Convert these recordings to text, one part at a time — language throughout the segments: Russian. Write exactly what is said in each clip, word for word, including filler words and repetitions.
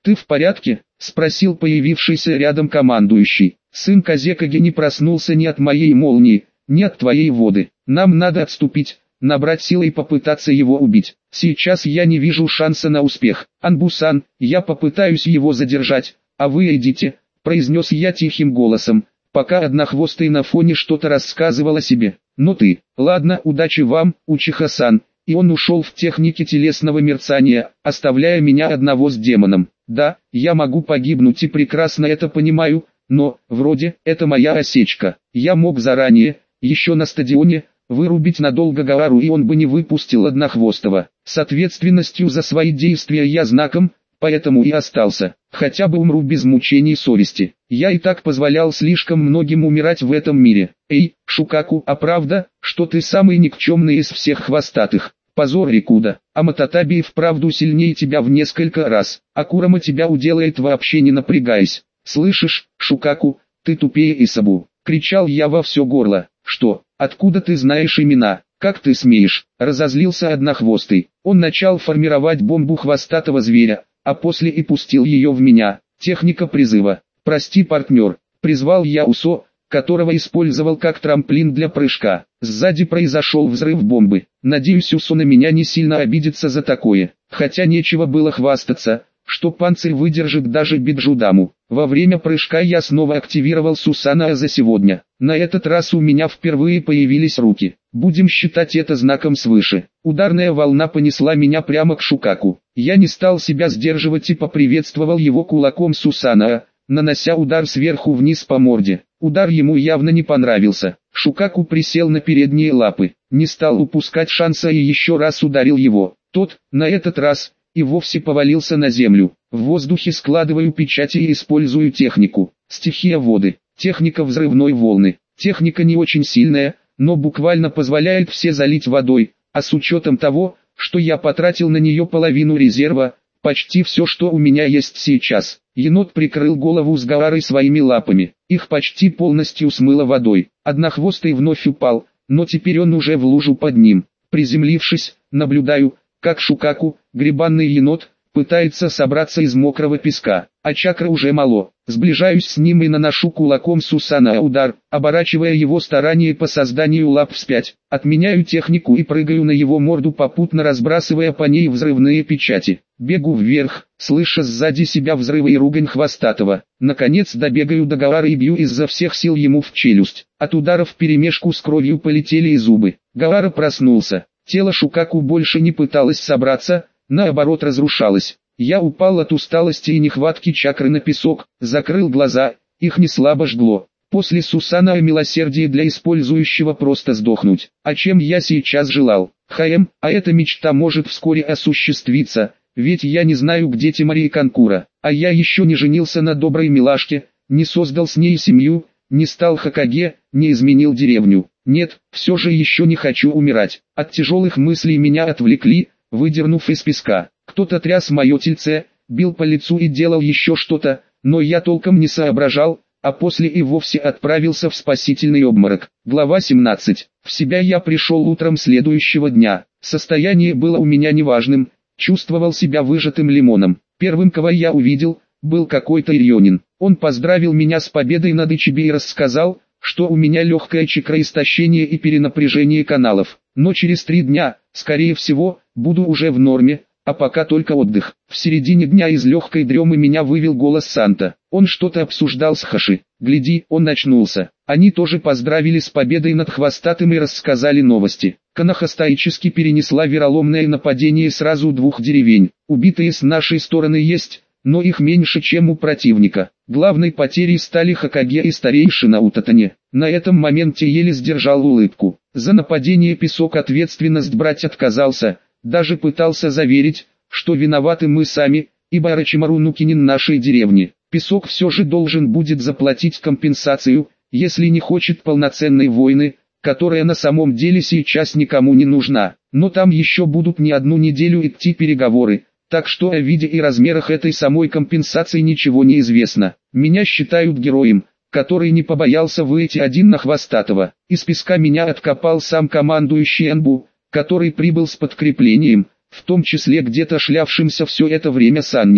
«Ты в порядке?» – спросил появившийся рядом командующий. «Сын Казекаги не проснулся ни от моей молнии, ни от твоей воды. Нам надо отступить, набрать силы и попытаться его убить. Сейчас я не вижу шанса на успех. Анбу-сан, я попытаюсь его задержать, а вы идите», – произнес я тихим голосом, пока Однохвостый на фоне что-то рассказывал о себе. «Ну ты, ладно, удачи вам, Учиха-сан», и он ушел в технике телесного мерцания, оставляя меня одного с демоном. Да, я могу погибнуть и прекрасно это понимаю, но, вроде, это моя осечка. Я мог заранее, еще на стадионе, вырубить надолго Гаару, и он бы не выпустил Однохвостого. С ответственностью за свои действия я знаком, поэтому и остался. Хотя бы умру без мучений совести. Я и так позволял слишком многим умирать в этом мире. Эй, Шукаку, а правда, что ты самый никчемный из всех хвостатых? Позор Рикуда, а Мататаби и вправду сильнее тебя в несколько раз, а Курама тебя уделает вообще не напрягаясь. Слышишь, Шукаку, ты тупее Исабу, кричал я во все горло. Что, откуда ты знаешь имена, как ты смеешь? Разозлился Однохвостый. Он начал формировать бомбу хвостатого зверя, а после и пустил ее в меня. Техника призыва. Прости, партнер, призвал я Усо, которого использовал как трамплин для прыжка. Сзади произошел взрыв бомбы. Надеюсь, Усо на меня не сильно обидится за такое. Хотя нечего было хвастаться, что панцирь выдержит даже Биджудаму. Во время прыжка я снова активировал Сусана за сегодня. На этот раз у меня впервые появились руки. Будем считать это знаком свыше. Ударная волна понесла меня прямо к Шукаку. Я не стал себя сдерживать и поприветствовал его кулаком Сусана, нанося удар сверху вниз по морде. Удар ему явно не понравился. Шукаку присел на передние лапы, не стал упускать шанса и еще раз ударил его. Тот, на этот раз, и вовсе повалился на землю. В воздухе складываю печати и использую технику. Стихия воды, техника взрывной волны. Техника не очень сильная, но буквально позволяет все залить водой, а с учетом того, что я потратил на нее половину резерва, почти все, что у меня есть сейчас. Енот прикрыл голову с Гаарой своими лапами. Их почти полностью смыло водой. Однохвостый вновь упал, но теперь он уже в лужу под ним. Приземлившись, наблюдаю, как Шукаку, грибанный енот, пытается собраться из мокрого песка, а чакра уже мало. Сближаюсь с ним и наношу кулаком Сусана удар, оборачивая его старания по созданию лап вспять. Отменяю технику и прыгаю на его морду, попутно разбрасывая по ней взрывные печати. Бегу вверх, слыша сзади себя взрывы и ругань хвостатого. Наконец добегаю до Гаары и бью изо всех сил ему в челюсть. От ударов вперемешку с кровью полетели и зубы. Гаара проснулся. Тело Шукаку больше не пыталось собраться, наоборот разрушалось. Я упал от усталости и нехватки чакры на песок, закрыл глаза, их не слабо жгло. После Сусана о милосердии для использующего просто сдохнуть. А чем я сейчас желал? Хаем, а эта мечта может вскоре осуществиться, ведь я не знаю, где Тимари и Канкура, а я еще не женился на доброй милашке, не создал с ней семью, не стал Хокаге, не изменил деревню. Нет, все же еще не хочу умирать. От тяжелых мыслей меня отвлекли, выдернув из песка. Кто-то тряс мое тельце, бил по лицу и делал еще что-то, но я толком не соображал, а после и вовсе отправился в спасительный обморок. Глава семнадцать. В себя я пришел утром следующего дня. Состояние было у меня неважным, чувствовал себя выжатым лимоном. Первым, кого я увидел, был какой-то Ирьонин. Он поздравил меня с победой над Ичиби и рассказал, что у меня легкое чакроистощение и перенапряжение каналов. Но через три дня, скорее всего, буду уже в норме, а пока только отдых. В середине дня из легкой дремы меня вывел голос Санта. Он что-то обсуждал с Хаши. Гляди, он очнулся. Они тоже поздравили с победой над хвостатым и рассказали новости. Коноха стоически перенесла вероломное нападение сразу двух деревень. Убитые с нашей стороны есть, но их меньше, чем у противника. Главной потерей стали Хокаге и старейшина Утатане. На этом моменте еле сдержал улыбку. За нападение Песок ответственность брать отказался, даже пытался заверить, что виноваты мы сами, ибо Орочимару Нукинин нашей деревни. Песок все же должен будет заплатить компенсацию, если не хочет полноценной войны, которая на самом деле сейчас никому не нужна. Но там еще будут не одну неделю идти переговоры. Так что о виде и размерах этой самой компенсации ничего не известно. Меня считают героем, который не побоялся выйти один на хвостатого. Из песка меня откопал сам командующий Энбу, который прибыл с подкреплением, в том числе где-то шлявшимся все это время с Аннином.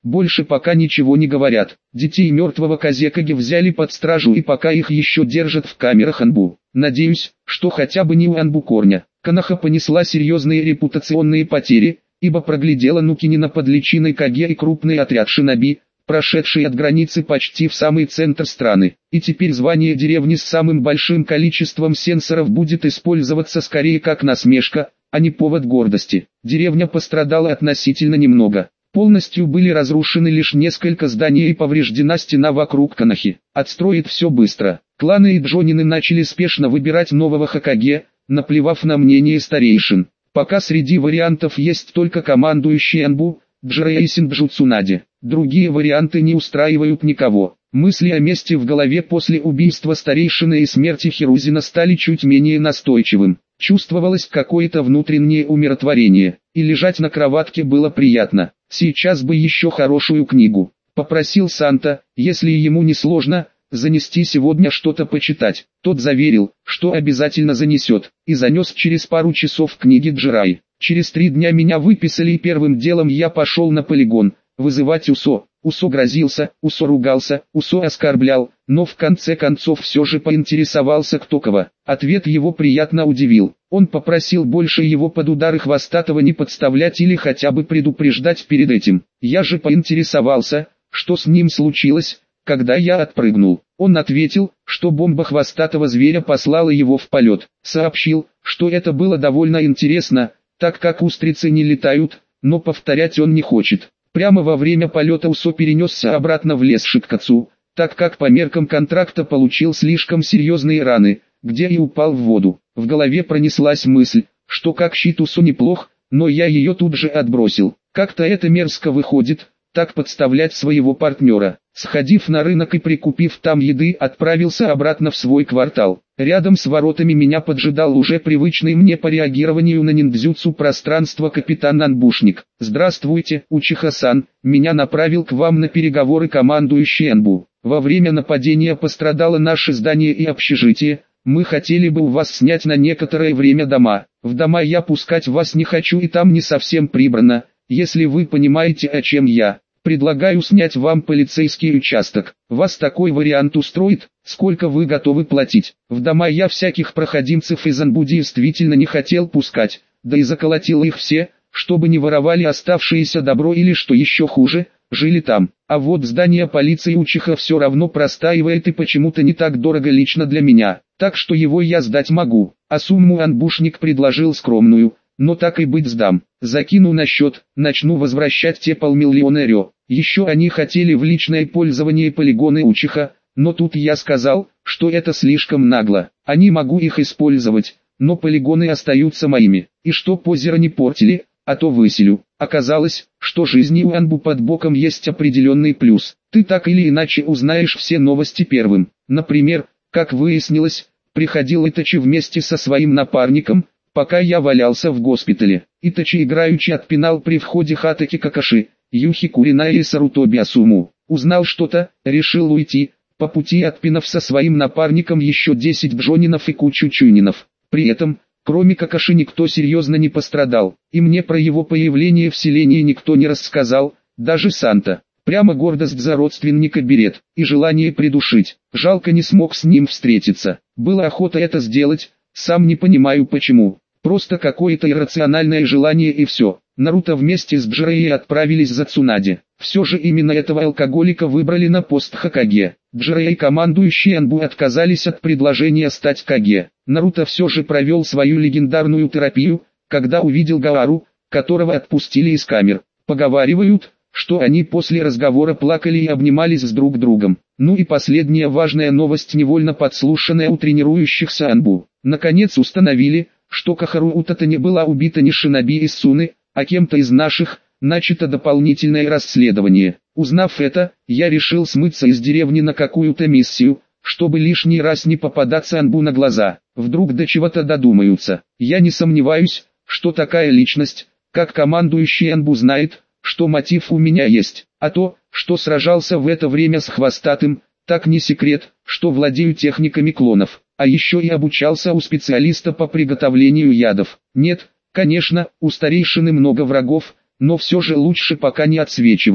больше пока ничего не говорят. Детей мертвого Казекаги взяли под стражу и пока их еще держат в камерах Анбу. Надеюсь, что хотя бы не у Анбу корня. Коноха понесла серьезные репутационные потери, ибо проглядела Нукинина под личиной Каге и крупный отряд шиноби, прошедший от границы почти в самый центр страны. И теперь звание деревни с самым большим количеством сенсоров будет использоваться скорее как насмешка, а не повод гордости. Деревня пострадала относительно немного. Полностью были разрушены лишь несколько зданий и повреждена стена вокруг Конохи. Отстроит все быстро. Кланы и джонины начали спешно выбирать нового Хокаге, наплевав на мнение старейшин. Пока среди вариантов есть только командующий Анбу, Джирей и Синджу Цунаде. Другие варианты не устраивают никого. Мысли о мести в голове после убийства старейшины и смерти Хирузина стали чуть менее настойчивым. Чувствовалось какое-то внутреннее умиротворение, и лежать на кроватке было приятно. Сейчас бы еще хорошую книгу. Попросил Санта, если ему не сложно, занести сегодня что-то почитать. Тот заверил, что обязательно занесет, и занес через пару часов книги Джирай. Через три дня меня выписали и первым делом я пошел на полигон, вызывать Усо. Усо грозился, Усо ругался, Усо оскорблял, но в конце концов все же поинтересовался кто кого. Ответ его приятно удивил. Он попросил больше его под удары хвостатого не подставлять или хотя бы предупреждать перед этим. Я же поинтересовался, что с ним случилось, когда я отпрыгнул. Он ответил, что бомба хвостатого зверя послала его в полет. Сообщил, что это было довольно интересно, так как устрицы не летают, но повторять он не хочет. Прямо во время полета Усо перенесся обратно в лес Шиккацу, так как по меркам контракта получил слишком серьезные раны, где и упал в воду. В голове пронеслась мысль, что как щит Усо неплох, но я ее тут же отбросил. Как-то это мерзко выходит, так подставлять своего партнера. Сходив на рынок и прикупив там еды, отправился обратно в свой квартал. Рядом с воротами меня поджидал уже привычный мне по реагированию на ниндзюцу пространство капитан Анбушник. «Здравствуйте, Учиха-сан, меня направил к вам на переговоры командующий Анбу. Во время нападения пострадало наше здание и общежитие, мы хотели бы у вас снять на некоторое время дома. В дома я пускать вас не хочу и там не совсем прибрано, если вы понимаете, о чем я. Предлагаю снять вам полицейский участок. Вас такой вариант устроит? Сколько вы готовы платить? В дома я всяких проходимцев из Анбу действительно не хотел пускать, да и заколотил их все, чтобы не воровали оставшееся добро или, что еще хуже, жили там. А вот здание полиции Учиха все равно простаивает и почему-то не так дорого лично для меня, так что его я сдать могу. А сумму Анбушник предложил скромную, но так и быть сдам. Закину на счет, начну возвращать те полмиллиона рё. Еще они хотели в личное пользование полигоны Учиха, но тут я сказал, что это слишком нагло. Они могу их использовать, но полигоны остаются моими. И что позера не портили, а то выселю. Оказалось, что жизни у Анбу под боком есть определенный плюс. Ты так или иначе узнаешь все новости первым. Например, как выяснилось, приходил Итачи вместе со своим напарником, пока я валялся в госпитале. Итачи играючи отпинал при входе Хатаки Какаши, Юхи Курина и Сарутоби Асуму. Узнал что-то, решил уйти, по пути отпинав со своим напарником еще десять джонинов и кучу чунинов. При этом, кроме Какаши никто серьезно не пострадал, и мне про его появление в селении никто не рассказал, даже Санта. Прямо гордость за родственника берет, и желание придушить. Жалко не смог с ним встретиться. Была охота это сделать, сам не понимаю почему. Просто какое-то иррациональное желание и все. Наруто вместе с Джирей отправились за Цунаде. Все же именно этого алкоголика выбрали на пост Хокаге. Джирей и командующий Анбу отказались от предложения стать Каге. Наруто все же провел свою легендарную терапию, когда увидел Гаару, которого отпустили из камер. Поговаривают, что они после разговора плакали и обнимались с друг другом. Ну и последняя важная новость, невольно подслушанная у тренирующихся Анбу. Наконец установили, что Кахару Утата не была убита ни шиноби из Суны, а кем-то из наших. Начато дополнительное расследование. Узнав это, я решил смыться из деревни на какую-то миссию, чтобы лишний раз не попадаться Анбу на глаза. Вдруг до чего-то додумаются. Я не сомневаюсь, что такая личность, как командующий Анбу, знает, что мотив у меня есть. А то, что сражался в это время с Хвостатым, так не секрет, что владею техниками клонов. А еще и обучался у специалиста по приготовлению ядов. Нет, конечно, у старейшины много врагов, но все же лучше пока не отсвечивать.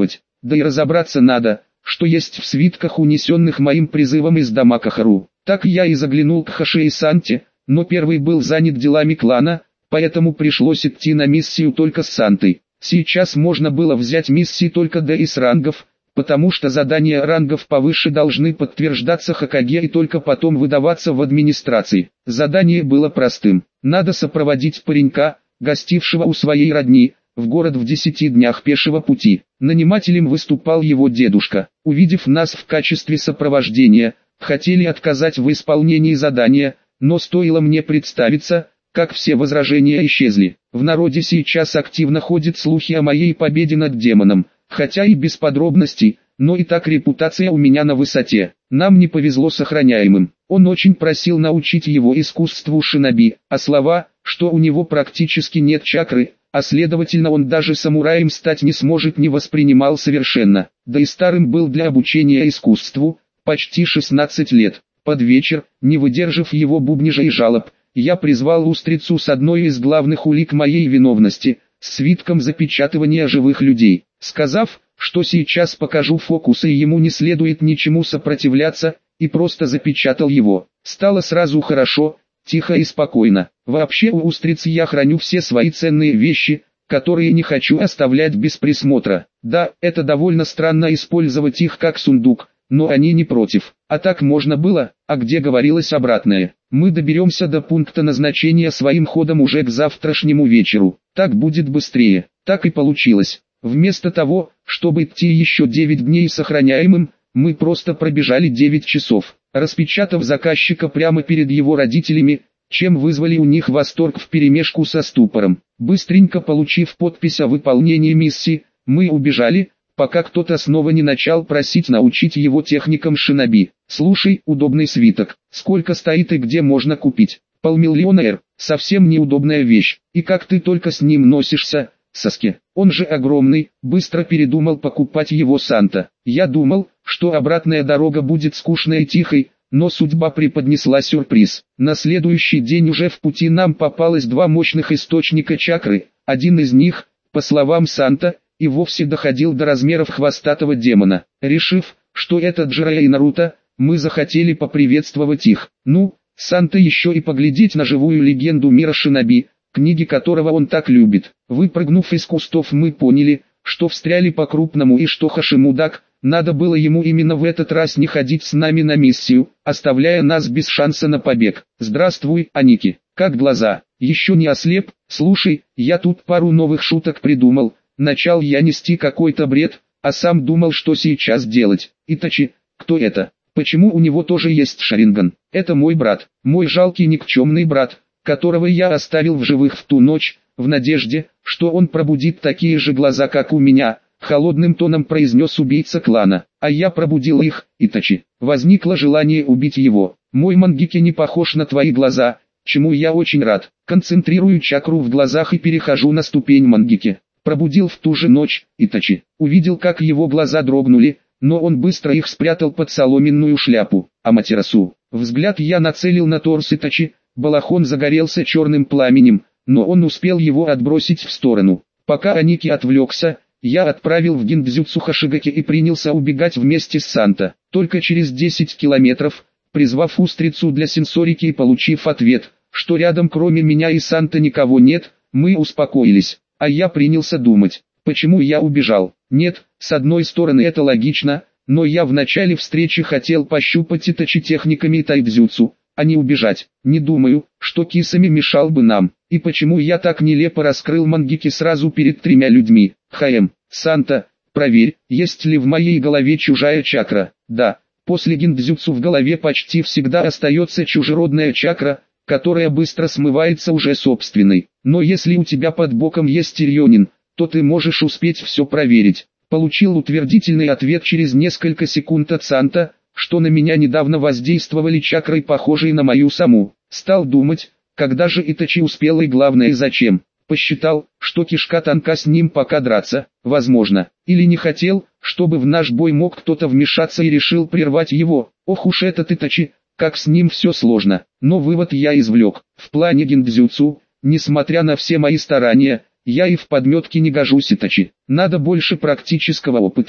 Да и разобраться надо, что есть в свитках, унесенных моим призывом из Дамакахару. Так я и заглянул к Хаше и Санте, но первый был занят делами клана, поэтому пришлось идти на миссию только с Сантой. Сейчас можно было взять миссии только Д из рангов, потому что задания рангов повыше должны подтверждаться Хокаге и только потом выдаваться в администрации. Задание было простым. Надо сопроводить паренька, гостившего у своей родни, в город в десяти днях пешего пути. Нанимателем выступал его дедушка. Увидев нас в качестве сопровождения, хотели отказать в исполнении задания, но стоило мне представиться, как все возражения исчезли. В народе сейчас активно ходят слухи о моей победе над демоном, хотя и без подробностей, но и так репутация у меня на высоте. Нам не повезло с охраняемым. Он очень просил научить его искусству шиноби, а слова, что у него практически нет чакры, а следовательно он даже самураем стать не сможет, не воспринимал совершенно. Да и старым был для обучения искусству, почти шестнадцать лет. Под вечер, не выдержав его бубнижа и жалоб, я призвал устрицу с одной из главных улик моей виновности, с свитком запечатывания живых людей. Сказав, что сейчас покажу фокусы и ему не следует ничему сопротивляться, и просто запечатал его. Стало сразу хорошо, тихо и спокойно. Вообще у устрицы я храню все свои ценные вещи, которые не хочу оставлять без присмотра. Да, это довольно странно использовать их как сундук, но они не против. А так можно было, а где говорилось обратное. Мы доберемся до пункта назначения своим ходом уже к завтрашнему вечеру. Так будет быстрее. Так и получилось. Вместо того, чтобы идти еще девять дней с охраняемым, мы просто пробежали девять часов, распечатав заказчика прямо перед его родителями, чем вызвали у них восторг вперемешку со ступором. Быстренько получив подпись о выполнении миссии, мы убежали, пока кто-то снова не начал просить научить его техникам шиноби. «Слушай, удобный свиток, сколько стоит и где можно купить?» «Полмиллиона эр, совсем неудобная вещь, и как ты только с ним носишься, Саске, он же огромный», быстро передумал покупать его Санта. Я думал, что обратная дорога будет скучной и тихой, но судьба преподнесла сюрприз. На следующий день уже в пути нам попалось два мощных источника чакры, один из них, по словам Санта, и вовсе доходил до размеров хвостатого демона. Решив, что это Джирайя и Наруто, мы захотели поприветствовать их. Ну, Санта еще и поглядеть на живую легенду мира шиноби, книги которого он так любит. Выпрыгнув из кустов, мы поняли, что встряли по-крупному и что Хаши мудак, надо было ему именно в этот раз не ходить с нами на миссию, оставляя нас без шанса на побег. «Здравствуй, Аники, как глаза? Еще не ослеп? Слушай, я тут пару новых шуток придумал». Начал я нести какой-то бред, а сам думал, что сейчас делать. Итачи, кто это? Почему у него тоже есть шаринган? Это мой брат, мой жалкий никчемный брат, которого я оставил в живых в ту ночь, в надежде, что он пробудит такие же глаза, как у меня, холодным тоном произнес убийца клана. А я пробудил их, Итачи. Возникло желание убить его. Мой Мангики не похож на твои глаза, чему я очень рад. Концентрирую чакру в глазах и перехожу на ступень Мангики. Пробудил в ту же ночь, Итачи. Увидел, как его глаза дрогнули, но он быстро их спрятал под соломенную шляпу. Аматерасу. Взгляд я нацелил на торс Итачи, балахон загорелся черным пламенем, но он успел его отбросить в сторону. Пока Аники отвлекся, я отправил в гиндзюцу Хашигаки и принялся убегать вместе с Санта. Только через десять километров, призвав устрицу для сенсорики и получив ответ, что рядом кроме меня и Санта никого нет, мы успокоились. А я принялся думать, почему я убежал. Нет, с одной стороны это логично, но я в начале встречи хотел пощупать Итачи техниками тайдзюцу, а не убежать. Не думаю, что Кисами мешал бы нам. И почему я так нелепо раскрыл Мангики сразу перед тремя людьми. ХМ, Санта, проверь, есть ли в моей голове чужая чакра. Да, после гиндзюцу в голове почти всегда остается чужеродная чакра, которая быстро смывается уже собственной. Но если у тебя под боком есть Ирионин, то ты можешь успеть все проверить. Получил утвердительный ответ через несколько секунд от Санта, что на меня недавно воздействовали чакры, похожие на мою саму. Стал думать, когда же Итачи успел и главное зачем. Посчитал, что кишка тонка с ним пока драться, возможно. Или не хотел, чтобы в наш бой мог кто-то вмешаться и решил прервать его. Ох уж этот Итачи, как с ним все сложно. Но вывод я извлек. В плане гиндзюцу, несмотря на все мои старания, я и в подметке не гожусь Итачи. Надо больше практического опыта,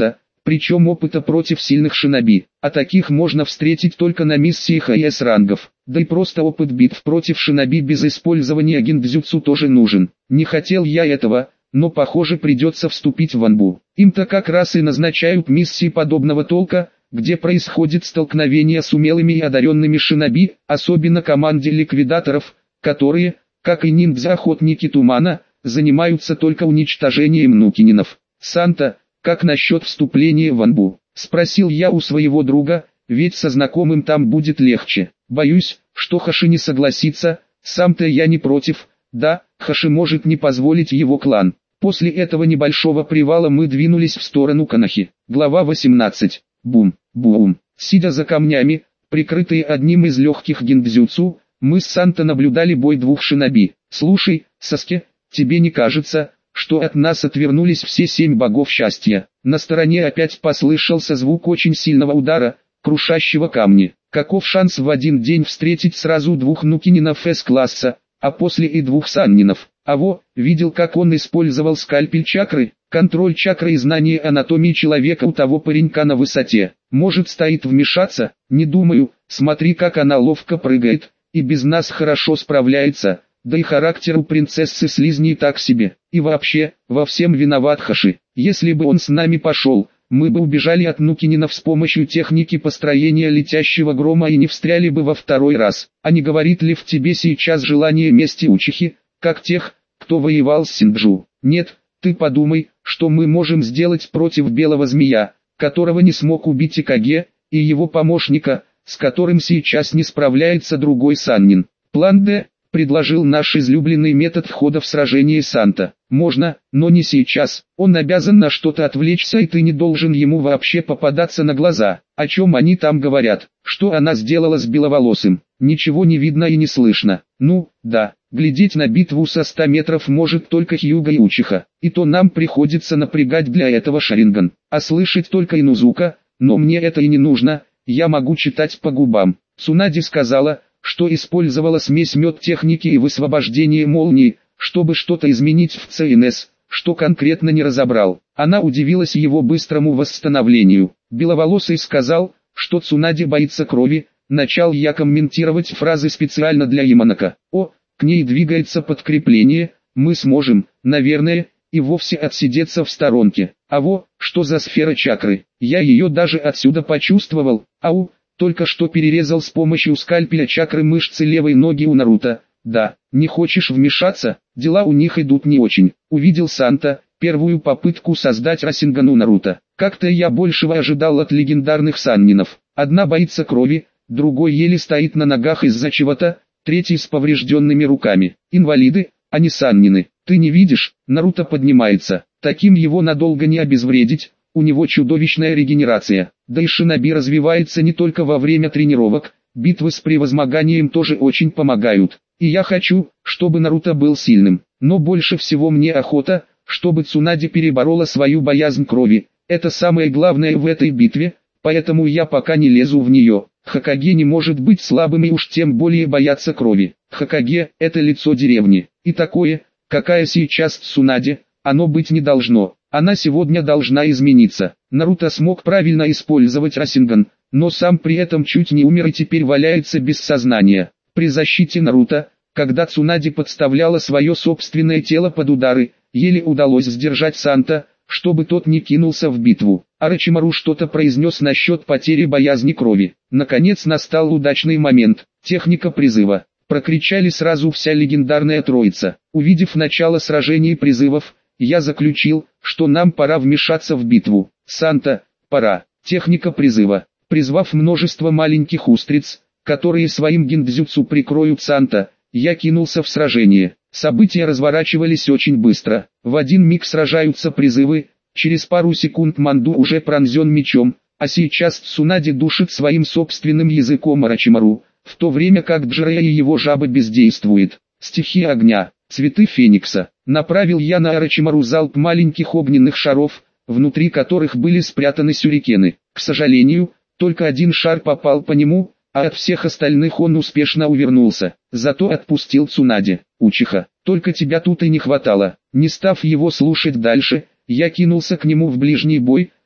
причем опыта против сильных шиноби, а таких можно встретить только на миссиях эй эс рангов. Да и просто опыт битв против шиноби без использования гиндзюцу тоже нужен. Не хотел я этого, но похоже придется вступить в Анбу. Им-то как раз и назначают миссии подобного толка, где происходит столкновение с умелыми и одаренными шиноби, особенно команде ликвидаторов, которые, как и ниндзя-охотники тумана, занимаются только уничтожением нукининов. «Санта, как насчет вступления в Анбу?» – спросил я у своего друга, ведь со знакомым там будет легче. Боюсь, что Хаши не согласится, сам-то я не против, да, Хаши может не позволить его клан. После этого небольшого привала мы двинулись в сторону Канахи. Глава восемнадцать. Бум, бум. Сидя за камнями, прикрытые одним из легких гиндзюцу, мы с Санта наблюдали бой двух шиноби. «Слушай, Саске, тебе не кажется, что от нас отвернулись все семь богов счастья?» На стороне опять послышался звук очень сильного удара, крушащего камни. Каков шанс в один день встретить сразу двух нукининов С-класса, а после и двух саннинов? Аво, видел, как он использовал скальпель чакры, контроль чакры и знание анатомии человека у того паренька на высоте. Может, стоит вмешаться? Не думаю, смотри, как она ловко прыгает, и без нас хорошо справляется, да и характер у принцессы слизней так себе. И вообще, во всем виноват Хаши. Если бы он с нами пошел, мы бы убежали от нукининов с помощью техники построения летящего грома и не встряли бы во второй раз. А не говорит ли в тебе сейчас желание мести Учихи, как тех, кто воевал с Синджу? Нет, ты подумай, что мы можем сделать против белого змея, которого не смог убить Икаге, и его помощника, с которым сейчас не справляется другой саннин. План Д, предложил наш излюбленный метод входа в сражение Санта. Можно, но не сейчас. Он обязан на что-то отвлечься, и ты не должен ему вообще попадаться на глаза. О чем они там говорят? Что она сделала с беловолосым? Ничего не видно и не слышно. Ну, да, глядеть на битву со ста метров может только Хьюга и Учиха. И то нам приходится напрягать для этого Шаринган. А слышать только Инузука, но мне это и не нужно, я могу читать по губам. Цунади сказала, что использовала смесь мед-техники и высвобождения молнии, чтобы что-то изменить в ЦНС, что конкретно не разобрал. Она удивилась его быстрому восстановлению. Беловолосый сказал, что Цунади боится крови. Начал я комментировать фразы специально для Яманака. О, к ней двигается подкрепление, мы сможем, наверное, и вовсе отсидеться в сторонке. А во, что за сфера чакры? Я ее даже отсюда почувствовал. Ау, только что перерезал с помощью скальпеля чакры мышцы левой ноги у Наруто. Да, не хочешь вмешаться? Дела у них идут не очень. Увидел Санта, первую попытку создать Расинган у Наруто. Как-то я большего ожидал от легендарных саннинов. Одна боится крови, другой еле стоит на ногах из-за чего-то, третий с поврежденными руками. Инвалиды, а не саннины. Ты не видишь, Наруто поднимается. Таким его надолго не обезвредить, у него чудовищная регенерация. Да и шиноби развивается не только во время тренировок, битвы с превозмоганием тоже очень помогают. И я хочу, чтобы Наруто был сильным. Но больше всего мне охота, чтобы Цунади переборола свою боязнь крови. Это самое главное в этой битве, поэтому я пока не лезу в нее. Хокаге не может быть слабым и уж тем более бояться крови. Хокаге – это лицо деревни. И такое, какая сейчас Цунади, оно быть не должно. Она сегодня должна измениться. Наруто смог правильно использовать Расинган, но сам при этом чуть не умер и теперь валяется без сознания. При защите Наруто, когда Цунади подставляла свое собственное тело под удары, еле удалось сдержать Санта, чтобы тот не кинулся в битву. Орочимару что-то произнес насчет потери боязни крови. Наконец настал удачный момент. Техника призыва. Прокричали сразу вся легендарная троица. Увидев начало сражений призывов, я заключил, что нам пора вмешаться в битву. Санта, пора. Техника призыва. Призвав множество маленьких устриц, которые своим гиндзюцу прикроют Санта, я кинулся в сражение. События разворачивались очень быстро. В один миг сражаются призывы, через пару секунд Манду уже пронзен мечом, а сейчас Цунади душит своим собственным языком Орочимару, в то время как Джирея и его жаба бездействует. Стихия огня, цветы феникса. Направил я на Орочимару залп маленьких огненных шаров, внутри которых были спрятаны сюрикены. К сожалению, только один шар попал по нему, а от всех остальных он успешно увернулся. Зато отпустил Цунади. Учиха, только тебя тут и не хватало. Не став его слушать дальше, я кинулся к нему в ближний бой,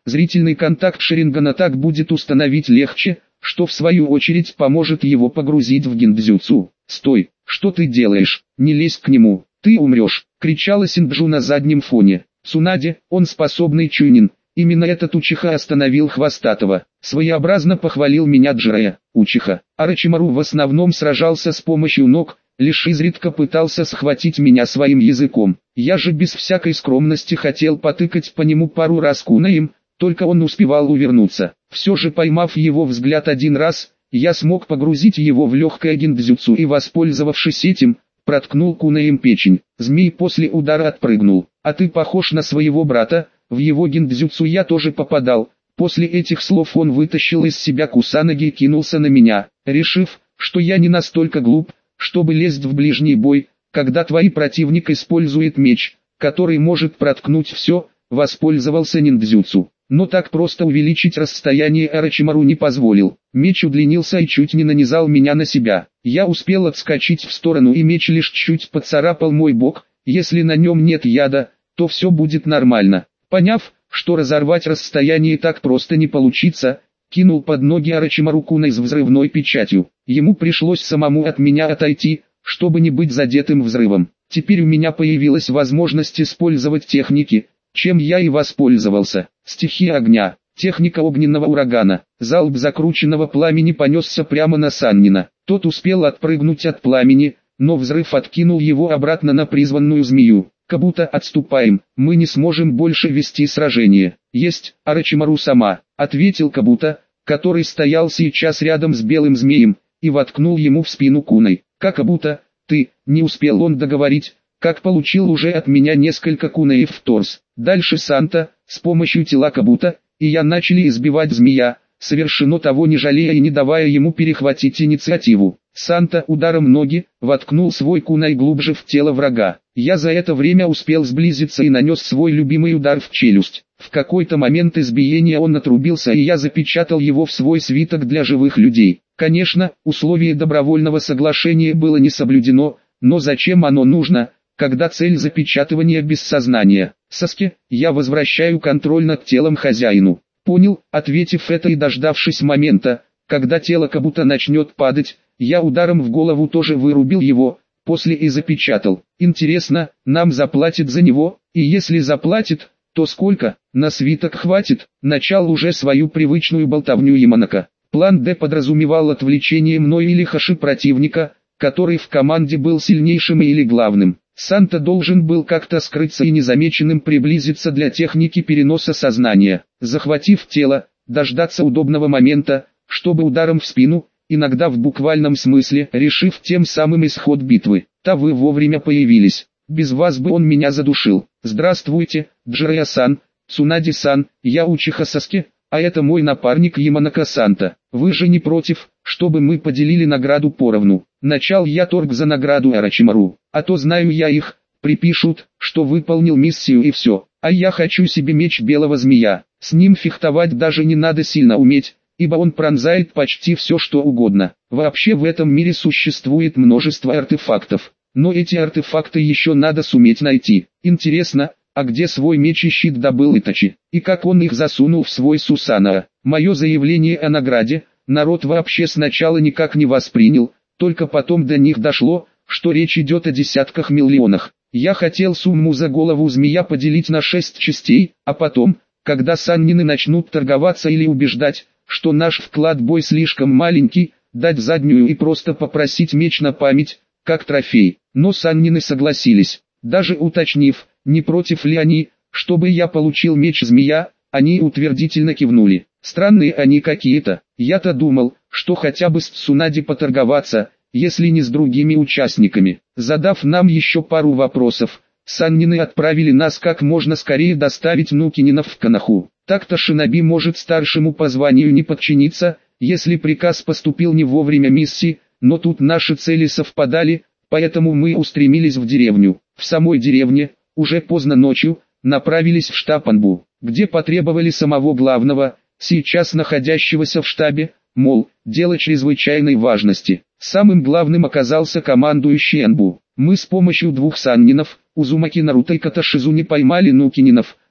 Зрительный контакт Шарингана так будет установить легче, что в свою очередь поможет его погрузить в гиндзюцу. «Стой, что ты делаешь? Не лезь к нему, ты умрешь!» — кричала Синджу на заднем фоне. Цунаде, он способный чуйнин. Именно этот Учиха остановил Хвостатого. Своеобразно похвалил меня Джирая. Учиха. Орочимару в основном сражался с помощью ног, лишь изредка пытался схватить меня своим языком. Я же без всякой скромности хотел потыкать по нему пару раз кунаем, только он успевал увернуться. Все же поймав его взгляд один раз, я смог погрузить его в легкое гиндзюцу и, воспользовавшись этим, проткнул кунаем печень. Змей после удара отпрыгнул. «А ты похож на своего брата, в его гиндзюцу я тоже попадал». После этих слов он вытащил из себя кусанаги и кинулся на меня, решив, что я не настолько глуп, чтобы лезть в ближний бой, когда твой противник использует меч, который может проткнуть все, воспользовался ниндзюцу. Но так просто увеличить расстояние Орочимару не позволил. Меч удлинился и чуть не нанизал меня на себя. Я успел отскочить в сторону, и меч лишь чуть поцарапал мой бок. Если на нем нет яда, то все будет нормально. Поняв, что разорвать расстояние так просто не получится, кинул под ноги Орочимару кунай с взрывной печатью. Ему пришлось самому от меня отойти, чтобы не быть задетым взрывом. Теперь у меня появилась возможность использовать техники, чем я и воспользовался. Стихия огня, техника огненного урагана. Залп закрученного пламени понесся прямо на Саннина. Тот успел отпрыгнуть от пламени, но взрыв откинул его обратно на призванную змею. «Кабута, отступаем, мы не сможем больше вести сражение». «Есть, Орочимару сама», — ответил Кабута, который стоял сейчас рядом с белым змеем, и воткнул ему в спину куной. «Как Кабута, ты», — не успел он договорить, как получил уже от меня несколько кунаев в торс. Дальше Санта, с помощью тела Кабута, и я начали избивать змея, совершено того не жалея и не давая ему перехватить инициативу. Санта ударом ноги воткнул свой кунай глубже в тело врага. Я за это время успел сблизиться и нанес свой любимый удар в челюсть. В какой-то момент избиения он отрубился, и я запечатал его в свой свиток для живых людей. Конечно, условие добровольного соглашения было не соблюдено, но зачем оно нужно, когда цель запечатывания без сознания? Саске, я возвращаю контроль над телом хозяину. Понял, ответив это и дождавшись момента, когда тело Кабута начнет падать, я ударом в голову тоже вырубил его, после и запечатал. Интересно, нам заплатит за него, и если заплатит, то сколько? На свиток хватит. Начал уже свою привычную болтовню Яманака. План Д подразумевал отвлечение мной или Хаши противника, который в команде был сильнейшим или главным. Санта должен был как-то скрыться и незамеченным приблизиться для техники переноса сознания. Захватив тело, дождаться удобного момента, чтобы ударом в спину, иногда в буквальном смысле, решив тем самым исход битвы. Та вы вовремя появились. Без вас бы он меня задушил. Здравствуйте, Джирая-сан, Цунади-сан, я Учиха Саске, а это мой напарник Яманака Санта. Вы же не против, чтобы мы поделили награду поровну? Начал я торг за награду Орочимару, а то знаю я их, припишут, что выполнил миссию и все. А я хочу себе меч белого змея. С ним фехтовать даже не надо сильно уметь, ибо он пронзает почти все что угодно. Вообще в этом мире существует множество артефактов, но эти артефакты еще надо суметь найти. Интересно, а где свой меч и щит добыл Итачи, и как он их засунул в свой Сусанаа? Мое заявление о награде народ вообще сначала никак не воспринял, только потом до них дошло, что речь идет о десятках миллионах. Я хотел сумму за голову змея поделить на шесть частей, а потом, когда саннины начнут торговаться или убеждать, что наш вклад бой слишком маленький, дать заднюю и просто попросить меч на память, как трофей. Но саннины согласились, даже уточнив, не против ли они, чтобы я получил меч змея, они утвердительно кивнули. Странные они какие-то. Я-то думал, что хотя бы с Цунади поторговаться, если не с другими участниками. Задав нам еще пару вопросов, саннины отправили нас как можно скорее доставить нукининов в Канаху. Так-то шиноби может старшему по званию не подчиниться, если приказ поступил не вовремя миссии, но тут наши цели совпадали, поэтому мы устремились в деревню. В самой деревне, уже поздно ночью, направились в штаб Анбу, где потребовали самого главного, сейчас находящегося в штабе, мол, дело чрезвычайной важности. Самым главным оказался командующий Анбу. Мы с помощью двух саннинов, Узумаки Наруто и Каташизуни поймали нукининов,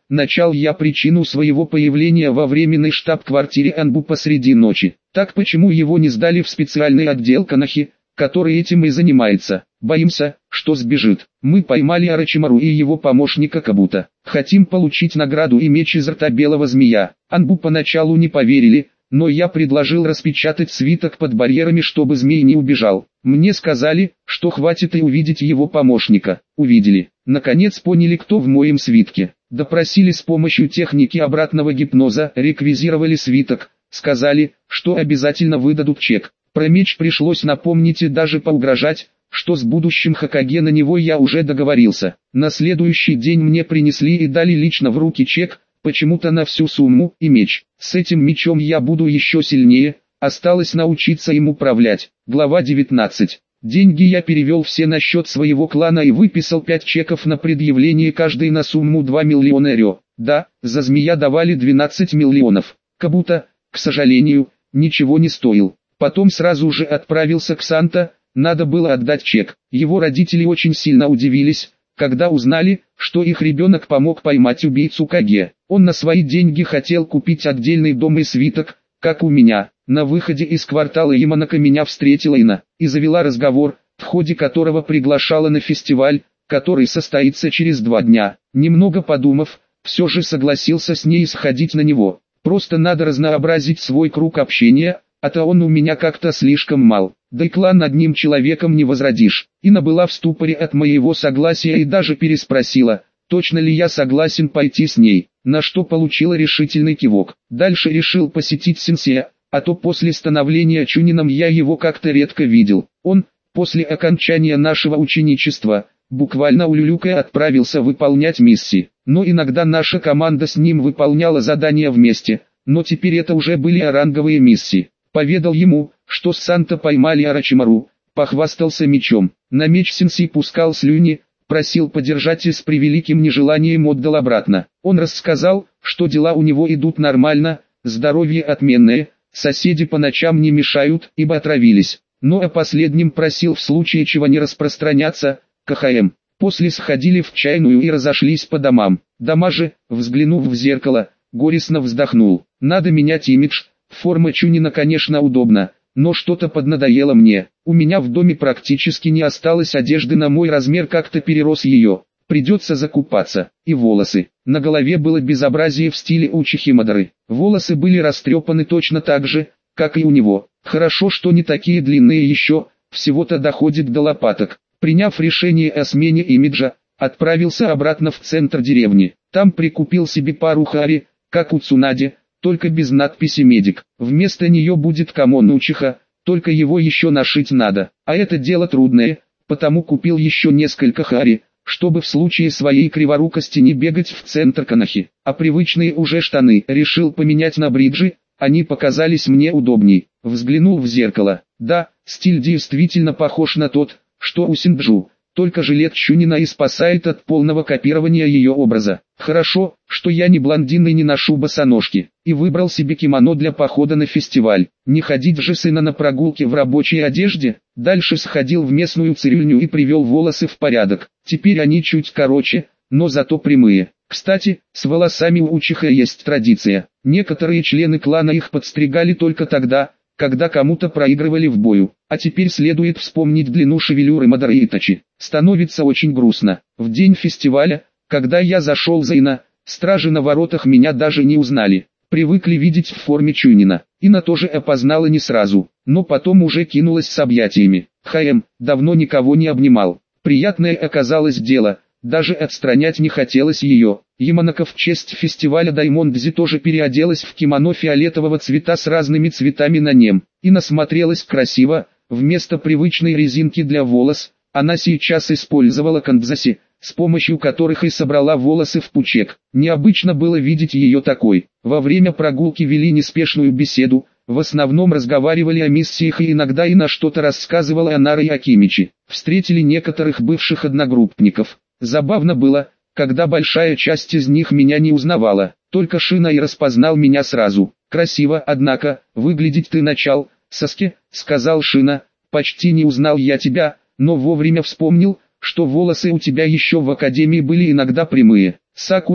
начал я причину своего появления во временной штаб-квартире Анбу посреди ночи. Так почему его не сдали в специальный отдел Канахи, который этим и занимается? Боимся, что сбежит. Мы поймали Орочимару и его помощника Кабута. Хотим получить награду и меч из рта белого змея. Анбу поначалу не поверили, но я предложил распечатать свиток под барьерами, чтобы змей не убежал. Мне сказали, что хватит и увидеть его помощника. Увидели. Наконец поняли, кто в моем свитке. Допросили с помощью техники обратного гипноза, реквизировали свиток. Сказали, что обязательно выдадут чек. Про меч пришлось напомнить и даже поугрожать, что с будущим Хокаге на него я уже договорился. На следующий день мне принесли и дали лично в руки чек, почему-то на всю сумму, и меч. С этим мечом я буду еще сильнее, осталось научиться им управлять. Глава девятнадцать. Деньги я перевел все на счет своего клана и выписал пять чеков на предъявление, каждый на сумму два миллиона рё. Да, за змея давали двенадцать миллионов. Кабута, к сожалению, ничего не стоил. Потом сразу же отправился к Санта, надо было отдать чек. Его родители очень сильно удивились, когда узнали, что их ребенок помог поймать убийцу Каге. Он на свои деньги хотел купить отдельный дом и свиток, как у меня. На выходе из квартала Яманака меня встретила Ина и завела разговор, в ходе которого приглашала на фестиваль, который состоится через два дня. Немного подумав, все же согласился с ней сходить на него. Просто надо разнообразить свой круг общения, а то он у меня как-то слишком мал. Да и клан одним человеком не возродишь. Ина была в ступоре от моего согласия и даже переспросила, точно ли я согласен пойти с ней, на что получила решительный кивок. Дальше решил посетить сенсея, а то после становления Чунином я его как-то редко видел. Он, после окончания нашего ученичества, буквально улюлюкая отправился выполнять миссии. Но иногда наша команда с ним выполняла задания вместе, но теперь это уже были оранговые миссии. Поведал ему, что с Санта поймали Орочимару, похвастался мечом. На меч сенсей пускал слюни, просил подержать и с превеликим нежеланием отдал обратно. Он рассказал, что дела у него идут нормально, здоровье отменное, соседи по ночам не мешают, ибо отравились. Но о последнем просил в случае чего не распространяться, КХМ. После сходили в чайную и разошлись по домам. Дома же, взглянув в зеркало, горестно вздохнул. Надо менять имидж. Форма Чунина, конечно, удобна, но что-то поднадоело мне. У меня в доме практически не осталось одежды на мой размер, как-то перерос ее. Придется закупаться. И волосы. На голове было безобразие в стиле Учихи Мадары. Волосы были растрепаны точно так же, как и у него. Хорошо, что не такие длинные еще, всего-то доходит до лопаток. Приняв решение о смене имиджа, отправился обратно в центр деревни. Там прикупил себе пару хари, как у Цунади, только без надписи «Медик». Вместо нее будет камон Учиха, только его еще нашить надо. А это дело трудное, потому купил еще несколько хари, чтобы в случае своей криворукости не бегать в центр Канахи. А привычные уже штаны решил поменять на бриджи, они показались мне удобней. Взглянул в зеркало. Да, стиль действительно похож на тот, что у Синджу. Только жилет Чунина и спасает от полного копирования ее образа. Хорошо, что я не блондин и не ношу босоножки. И выбрал себе кимоно для похода на фестиваль. Не ходить же сына на прогулки в рабочей одежде. Дальше сходил в местную цирюльню и привел волосы в порядок. Теперь они чуть короче, но зато прямые. Кстати, с волосами у Учиха есть традиция. Некоторые члены клана их подстригали только тогда, когда кому-то проигрывали в бою. А теперь следует вспомнить длину шевелюры Мадары Итачи. Становится очень грустно. В день фестиваля, когда я зашел за Ина, стражи на воротах меня даже не узнали. Привыкли видеть в форме Чунина. Ина тоже опознала не сразу, но потом уже кинулась с объятиями. ХМ, давно никого не обнимал. Приятное оказалось дело, даже отстранять не хотелось ее. Яманака в честь фестиваля Даймондзи тоже переоделась в кимоно фиолетового цвета с разными цветами на нем. Ина смотрелась красиво, вместо привычной резинки для волос, она сейчас использовала кандзаси, с помощью которых и собрала волосы в пучек. Необычно было видеть ее такой. Во время прогулки вели неспешную беседу, в основном разговаривали о миссиях и иногда Ина что-то рассказывала о Наре и Акимичи. Встретили некоторых бывших одногруппников. Забавно было, когда большая часть из них меня не узнавала, только Шина и распознал меня сразу. «Красиво, однако, выглядеть ты начал, Саске», — сказал Шина, — «почти не узнал я тебя, но вовремя вспомнил, что волосы у тебя еще в академии были иногда прямые». «Сакура», —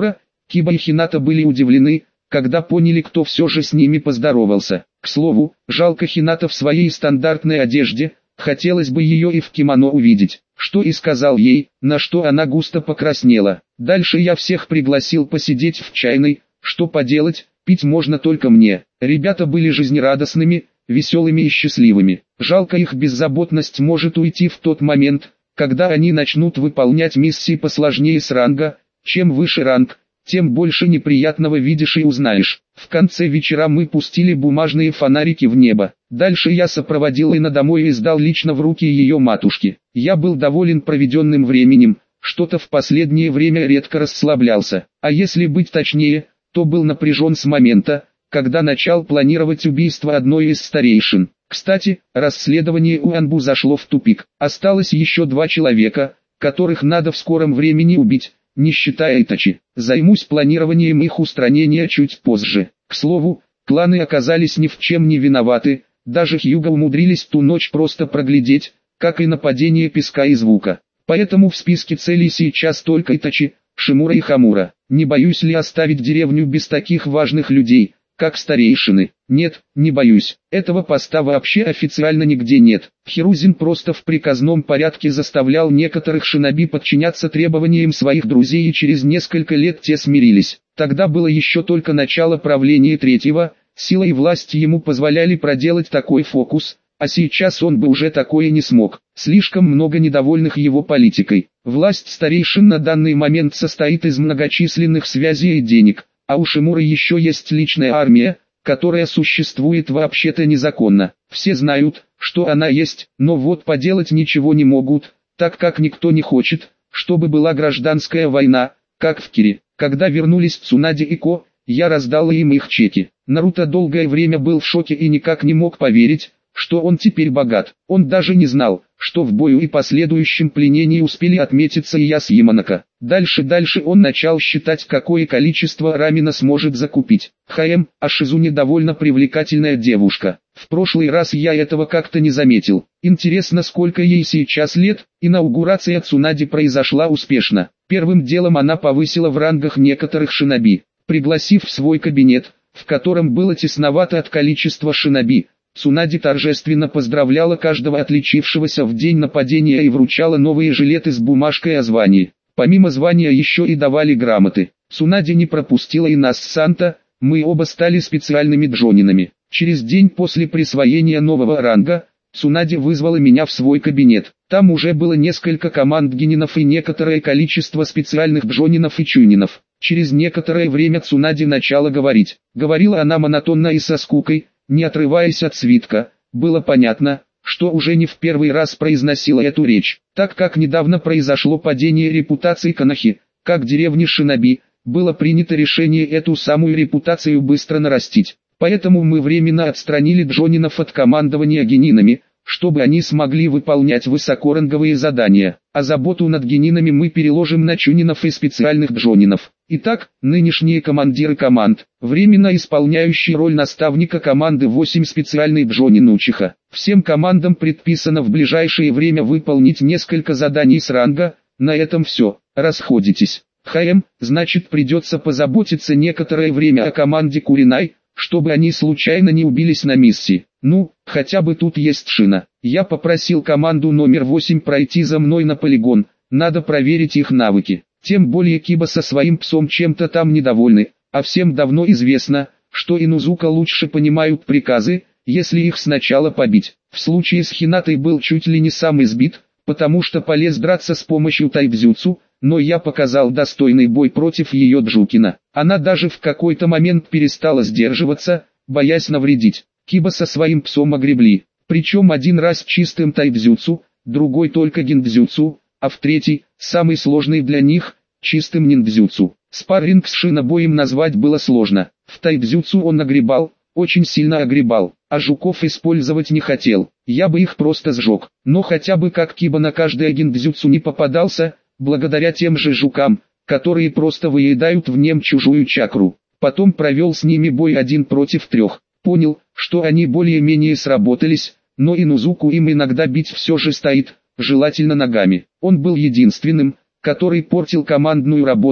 Киба и Хината были удивлены, когда поняли, кто все же с ними поздоровался. К слову, жалко Хината в своей стандартной одежде, хотелось бы ее и в кимоно увидеть. Что и сказал ей, на что она густо покраснела. Дальше я всех пригласил посидеть в чайной, что поделать, пить можно только мне. Ребята были жизнерадостными, веселыми и счастливыми. Жалко, их беззаботность может уйти в тот момент, когда они начнут выполнять миссии посложнее с ранга. Чем выше ранг, тем больше неприятного видишь и узнаешь. В конце вечера мы пустили бумажные фонарики в небо. Дальше я сопроводил Ина домой и сдал лично в руки ее матушки. Я был доволен проведенным временем, что-то в последнее время редко расслаблялся. А если быть точнее, то был напряжен с момента, когда начал планировать убийство одной из старейшин. Кстати, расследование Уанбу зашло в тупик. Осталось еще два человека, которых надо в скором времени убить, не считая Итачи. Займусь планированием их устранения чуть позже. К слову, кланы оказались ни в чем не виноваты, даже Хьюго умудрились ту ночь просто проглядеть, как и нападение песка и звука. Поэтому в списке целей сейчас только Итачи, Шимура и Хамура. Не боюсь ли оставить деревню без таких важных людей, как старейшины? Нет, не боюсь. Этого поста вообще официально нигде нет. Хирузин просто в приказном порядке заставлял некоторых шиноби подчиняться требованиям своих друзей, и через несколько лет те смирились. Тогда было еще только начало правления третьего, сила и власть ему позволяли проделать такой фокус, а сейчас он бы уже такое не смог. Слишком много недовольных его политикой. Власть старейшин на данный момент состоит из многочисленных связей и денег. А у Шимуры еще есть личная армия, которая существует вообще-то незаконно. Все знают, что она есть, но вот поделать ничего не могут, так как никто не хочет, чтобы была гражданская война, как в Кире. Когда вернулись Цунади и Ко, я раздал им их чеки. Наруто долгое время был в шоке и никак не мог поверить, что он теперь богат. Он даже не знал, что в бою и последующем пленении успели отметиться и я с Яманака. Дальше-дальше он начал считать, какое количество рамена сможет закупить. Хаэм, а Шизуне довольно привлекательная девушка. В прошлый раз я этого как-то не заметил. Интересно, сколько ей сейчас лет. Инаугурация Цунади произошла успешно. Первым делом она повысила в рангах некоторых шиноби. Пригласив в свой кабинет, в котором было тесновато от количества шиноби, Цунади торжественно поздравляла каждого отличившегося в день нападения и вручала новые жилеты с бумажкой о звании. Помимо звания еще и давали грамоты. Цунади не пропустила и нас с Санта, мы оба стали специальными джонинами. Через день после присвоения нового ранга, Цунади вызвала меня в свой кабинет. Там уже было несколько команд генинов и некоторое количество специальных джонинов и чунинов. Через некоторое время Цунади начала говорить. Говорила она монотонно и со скукой, не отрываясь от свитка. Было понятно, что уже не в первый раз произносила эту речь, так как недавно произошло падение репутации Канахи, как деревни шиноби, было принято решение эту самую репутацию быстро нарастить. Поэтому мы временно отстранили джонинов от командования генинами, чтобы они смогли выполнять высокоранговые задания, а заботу над генинами мы переложим на чунинов и специальных джонинов. Итак, нынешние командиры команд, временно исполняющие роль наставника команды восемь специальный джонин Учиха. Всем командам предписано в ближайшее время выполнить несколько заданий с ранга, на этом все, расходитесь. Хаэм, значит, придется позаботиться некоторое время о команде Куринай, чтобы они случайно не убились на миссии. Ну, хотя бы тут есть шина. Я попросил команду номер восемь пройти за мной на полигон, надо проверить их навыки. Тем более Киба со своим псом чем-то там недовольны, а всем давно известно, что Инузука лучше понимают приказы, если их сначала побить. В случае с Хинатой был чуть ли не сам избит, потому что полез драться с помощью тайбзюцу, но я показал достойный бой против ее Джукина. Она даже в какой-то момент перестала сдерживаться, боясь навредить. Киба со своим псом огребли, причем один раз чистым тайбзюцу, другой только гиндзюцу, а в третий, самый сложный для них, чистым ниндзюцу. Спарринг с шинобоем назвать было сложно. В тайбзюцу он огребал, очень сильно огребал, а жуков использовать не хотел. Я бы их просто сжег, но хотя бы как Киба на каждое гиндзюцу не попадался, благодаря тем же жукам, которые просто выедают в нем чужую чакру. Потом провел с ними бой один против трех. Понял, что они более-менее сработались, но Инузуку им иногда бить все же стоит, желательно ногами. Он был единственным, который портил командную работу,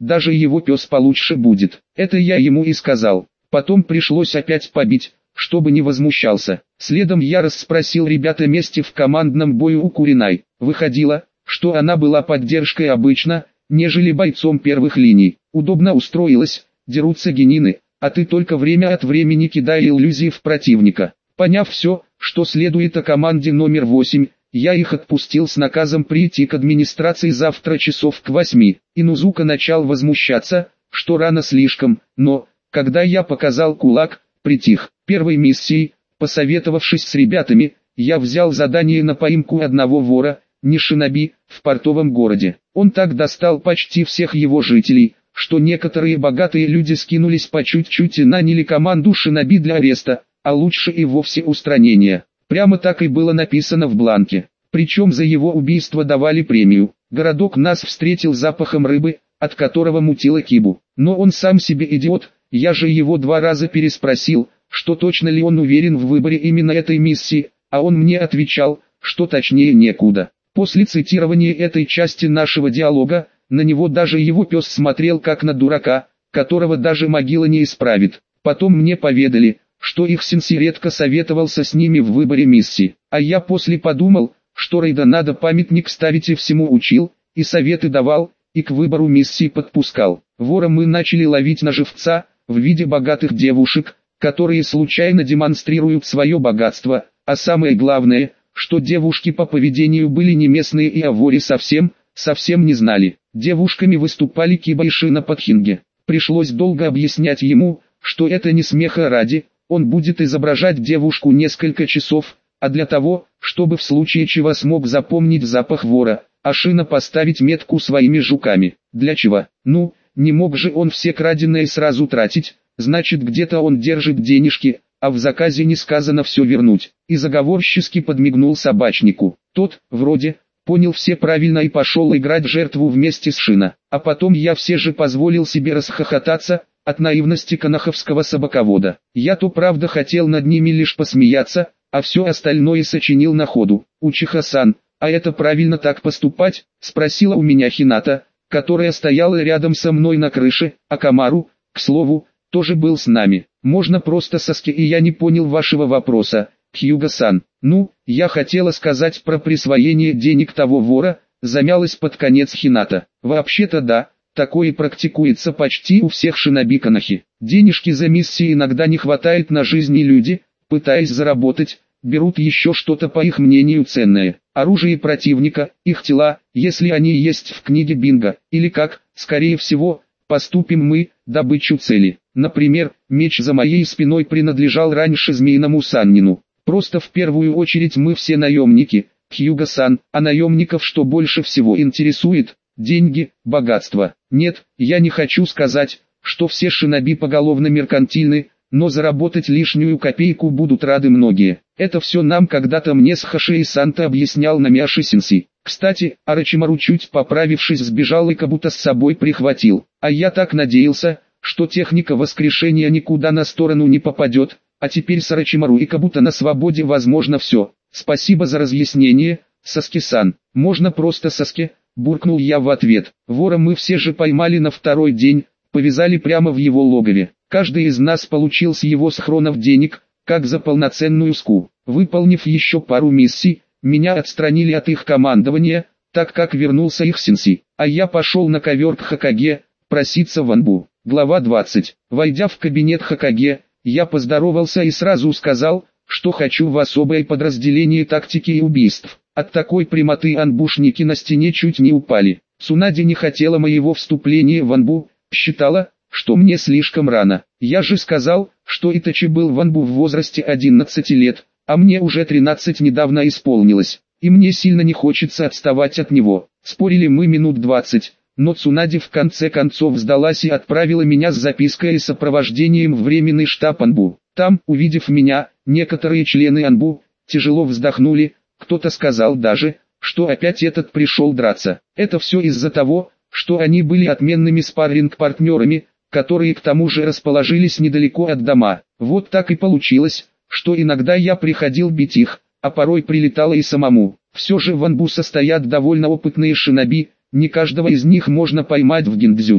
даже его пес получше будет. Это я ему и сказал. Потом пришлось опять побить, чтобы не возмущался. Следом я расспросил ребят о месте в командном бою у Куриной. Выходило, что она была поддержкой обычно, нежели бойцом первых линий. Удобно устроилась, дерутся генины, а ты только время от времени кидай иллюзии в противника. Поняв все, что следует о команде номер восемь, я их отпустил с наказом прийти к администрации завтра часов к восьми. Инузука начал возмущаться, что рано слишком, но, когда я показал кулак, притих. Первой миссией, посоветовавшись с ребятами, я взял задание на поимку одного вора, не шиноби, в портовом городе. Он так достал почти всех его жителей, что некоторые богатые люди скинулись по чуть-чуть и наняли команду шиноби для ареста, а лучше и вовсе устранения. Прямо так и было написано в бланке. Причем за его убийство давали премию. Городок нас встретил запахом рыбы, от которого мутило кибу. Но он сам себе идиот, я же его два раза переспросил, что точно ли он уверен в выборе именно этой миссии, а он мне отвечал, что точнее некуда. После цитирования этой части нашего диалога, на него даже его пес смотрел как на дурака, которого даже могила не исправит. Потом мне поведали, что их сенсей редко советовался с ними в выборе миссии, а я после подумал, что Рейда надо памятник ставить и всему учил, и советы давал, и к выбору миссии подпускал. Вора мы начали ловить на живца, в виде богатых девушек, которые случайно демонстрируют свое богатство, а самое главное, что девушки по поведению были не местные и о воре совсем, совсем не знали. Девушками выступали Киба и Шина Подхинге. Пришлось долго объяснять ему, что это не смеха ради, он будет изображать девушку несколько часов, а для того, чтобы в случае чего смог запомнить запах вора, а Шина поставить метку своими жуками. Для чего? Ну, не мог же он все краденое сразу тратить, значит где-то он держит денежки, а в заказе не сказано все вернуть. И заговорщицки подмигнул собачнику. Тот, вроде, понял все правильно и пошел играть жертву вместе с Шина. А потом я все же позволил себе расхохотаться от наивности канаховского собаковода. Я-то правда хотел над ними лишь посмеяться, а все остальное сочинил на ходу. Учиха-сан, а это правильно так поступать? Спросила у меня Хината, которая стояла рядом со мной на крыше, а Камару, к слову, тоже был с нами. Можно просто Саски, и я не понял вашего вопроса, Хьюго-сан. Ну, я хотела сказать про присвоение денег того вора, замялась под конец Хината. Вообще-то да, такое практикуется почти у всех шиноби Канахи. Денежки за миссии иногда не хватает на жизни, люди, пытаясь заработать, берут еще что-то по их мнению ценное. Оружие противника, их тела, если они есть в книге Бинго, или как, скорее всего, поступим мы, добычу цели. Например, меч за моей спиной принадлежал раньше Змеиному Саннину. Просто в первую очередь мы все наемники, Хьюго-сан, а наемников что больше всего интересует? Деньги, богатство. Нет, я не хочу сказать, что все шиноби поголовно меркантильны, но заработать лишнюю копейку будут рады многие. Это все нам когда-то мне с Хашей Санта объяснял Намиаши-сенсей. Кстати, Орочимару, чуть поправившись, сбежал и как будто с собой прихватил. А я так надеялся, что техника воскрешения никуда на сторону не попадет, а теперь с Орочимару и как будто на свободе возможно все. Спасибо за разъяснение, Саски-сан. Можно просто Саски, буркнул я в ответ. Вора мы все же поймали на второй день, повязали прямо в его логове. Каждый из нас получил с его схронов денег, как за полноценную ску. Выполнив еще пару миссий, меня отстранили от их командования, так как вернулся их сенсей, а я пошел на ковер к Хокаге, проситься в Анбу. Глава двадцать. Войдя в кабинет Хокаге, я поздоровался и сразу сказал, что хочу в особое подразделение тактики и убийств. От такой прямоты анбушники на стене чуть не упали. Цунади не хотела моего вступления в Анбу, считала, что мне слишком рано. Я же сказал, что Итачи был в Анбу в возрасте одиннадцати лет, а мне уже тринадцать недавно исполнилось, и мне сильно не хочется отставать от него. Спорили мы минут двадцать, но Цунади в конце концов сдалась и отправила меня с запиской и сопровождением в временный штаб Анбу. Там, увидев меня, некоторые члены Анбу тяжело вздохнули, кто-то сказал даже, что опять этот пришел драться. Это все из-за того, что они были отменными спарринг-партнерами, которые к тому же расположились недалеко от дома. Вот так и получилось, что иногда я приходил бить их, а порой прилетало и самому. Все же в Анбу состоят довольно опытные шиноби, не каждого из них можно поймать в гиндзюцу.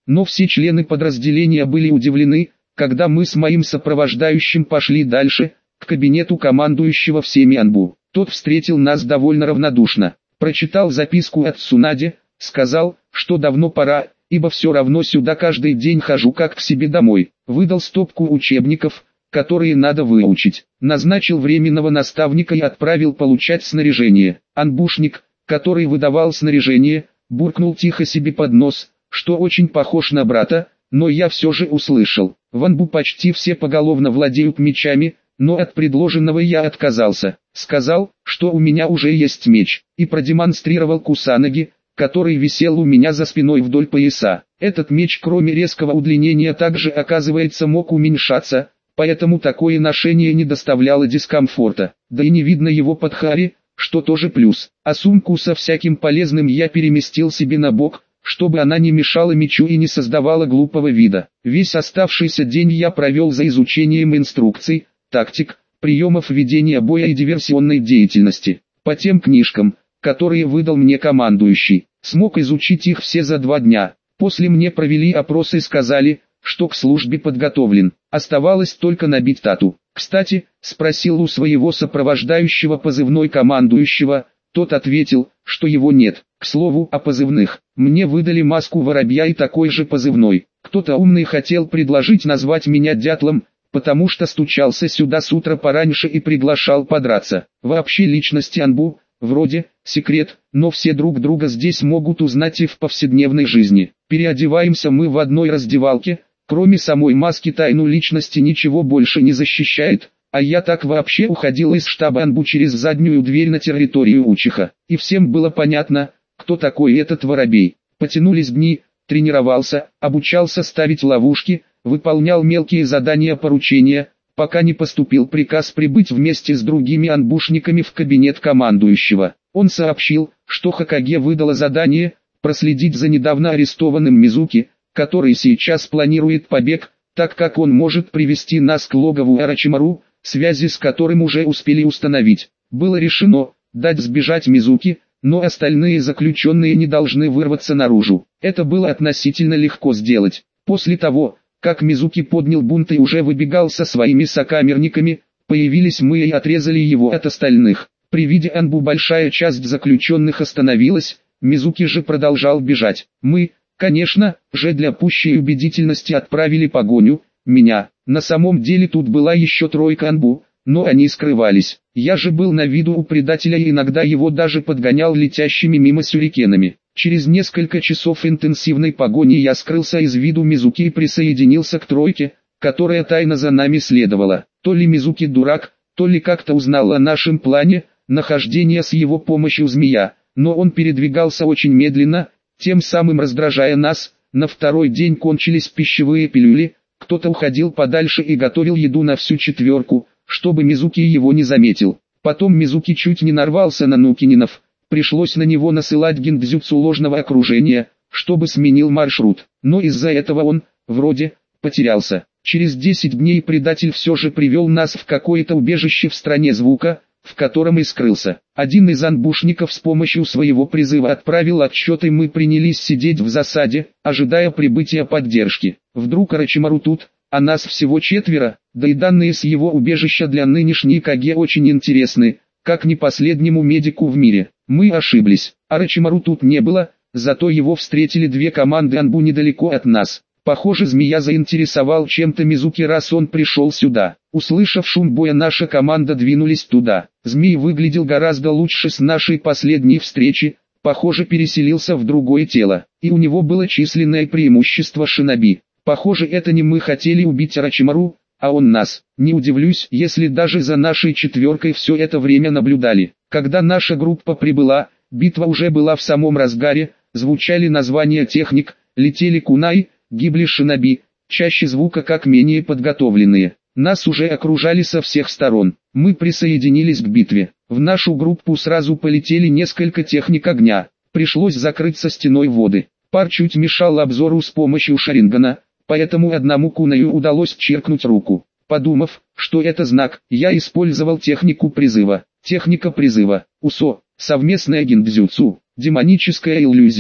но все члены подразделения были удивлены, когда мы с моим сопровождающим пошли дальше, к кабинету командующего всеми Анбу. Тот встретил нас довольно равнодушно, прочитал записку от Цунаде, сказал, что давно пора, ибо все равно сюда каждый день хожу как к себе домой, выдал стопку учебников, которые надо выучить, назначил временного наставника и отправил получать снаряжение. Анбушник, который выдавал снаряжение, буркнул тихо себе под нос, что очень похож на брата, но я все же услышал. В Анбу почти все поголовно владеют мечами, но от предложенного я отказался. Сказал, что у меня уже есть меч, и продемонстрировал кусанаги, который висел у меня за спиной вдоль пояса. Этот меч, кроме резкого удлинения, также, оказывается, мог уменьшаться, поэтому такое ношение не доставляло дискомфорта, да и не видно его под хари, что тоже плюс. А сумку со всяким полезным я переместил себе на бок, чтобы она не мешала мечу и не создавала глупого вида. Весь оставшийся день я провел за изучением инструкций, тактик, приемов ведения боя и диверсионной деятельности. По тем книжкам, которые выдал мне командующий, смог изучить их все за два дня. После мне провели опрос и сказали, что к службе подготовлен. Оставалось только набить тату. Кстати, спросил у своего сопровождающего позывной командующего, тот ответил, что его нет. К слову о позывных, мне выдали маску воробья и такой же позывной. Кто-то умный хотел предложить назвать меня дятлом, потому что стучался сюда с утра пораньше и приглашал подраться. Вообще личности Анбу, вроде, секрет, но все друг друга здесь могут узнать и в повседневной жизни. Переодеваемся мы в одной раздевалке, кроме самой маски тайну личности ничего больше не защищает, а я так вообще уходил из штаба Анбу через заднюю дверь на территорию Учиха. И всем было понятно, кто такой этот воробей. Потянулись дни, тренировался, обучался ставить ловушки, выполнял мелкие задания поручения, пока не поступил приказ прибыть вместе с другими анбушниками в кабинет командующего. Он сообщил, что Хокаге выдало задание проследить за недавно арестованным Мизуки, который сейчас планирует побег, так как он может привести нас к логову Орочимару, связи с которым уже успели установить. Было решено дать сбежать Мизуки, но остальные заключенные не должны вырваться наружу. Это было относительно легко сделать. После того, как Мизуки поднял бунт и уже выбегал со своими сокамерниками, появились мы и отрезали его от остальных. При виде Анбу большая часть заключенных остановилась, Мизуки же продолжал бежать. Мы, конечно, же для пущей убедительности отправили погоню, меня. На самом деле тут была еще тройка Анбу, но они скрывались. Я же был на виду у предателя и иногда его даже подгонял летящими мимо сюрикенами. Через несколько часов интенсивной погони я скрылся из виду Мизуки и присоединился к тройке, которая тайно за нами следовала. То ли Мизуки дурак, то ли как-то узнал о нашем плане нахождения с его помощью змея, но он передвигался очень медленно, тем самым раздражая нас. На второй день кончились пищевые пилюли, кто-то уходил подальше и готовил еду на всю четверку, чтобы Мизуки его не заметил. Потом Мизуки чуть не нарвался на Нукининов, пришлось на него насылать гиндзюцу ложного окружения, чтобы сменил маршрут, но из-за этого он, вроде, потерялся. Через десять дней предатель все же привел нас в какое-то убежище в стране звука, в котором и скрылся. Один из анбушников с помощью своего призыва отправил отчет, и мы принялись сидеть в засаде, ожидая прибытия поддержки. Вдруг Орочимару тут, а нас всего четверо, да и данные с его убежища для нынешней Каге очень интересны, как не последнему медику в мире. Мы ошиблись, Орочимару тут не было, зато его встретили две команды Анбу недалеко от нас. Похоже, змея заинтересовал чем-то Мизуки, раз он пришел сюда. Услышав шум боя, наша команда двинулись туда. Змей выглядел гораздо лучше с нашей последней встречи, похоже, переселился в другое тело, и у него было численное преимущество шиноби. Похоже, это не мы хотели убить Орочимару, а он нас. Не удивлюсь, если даже за нашей четверкой все это время наблюдали. Когда наша группа прибыла, битва уже была в самом разгаре, звучали названия техник, летели кунай, гибли шиноби, чаще звука как менее подготовленные. Нас уже окружали со всех сторон. Мы присоединились к битве. В нашу группу сразу полетели несколько техник огня. Пришлось закрыться стеной воды. Пар чуть мешал обзору с помощью шарингана, поэтому одному кунаю удалось чиркнуть руку. Подумав, что это знак, я использовал технику призыва. Техника призыва. Усо. Совместная гиндзюцу. Демоническая иллюзия.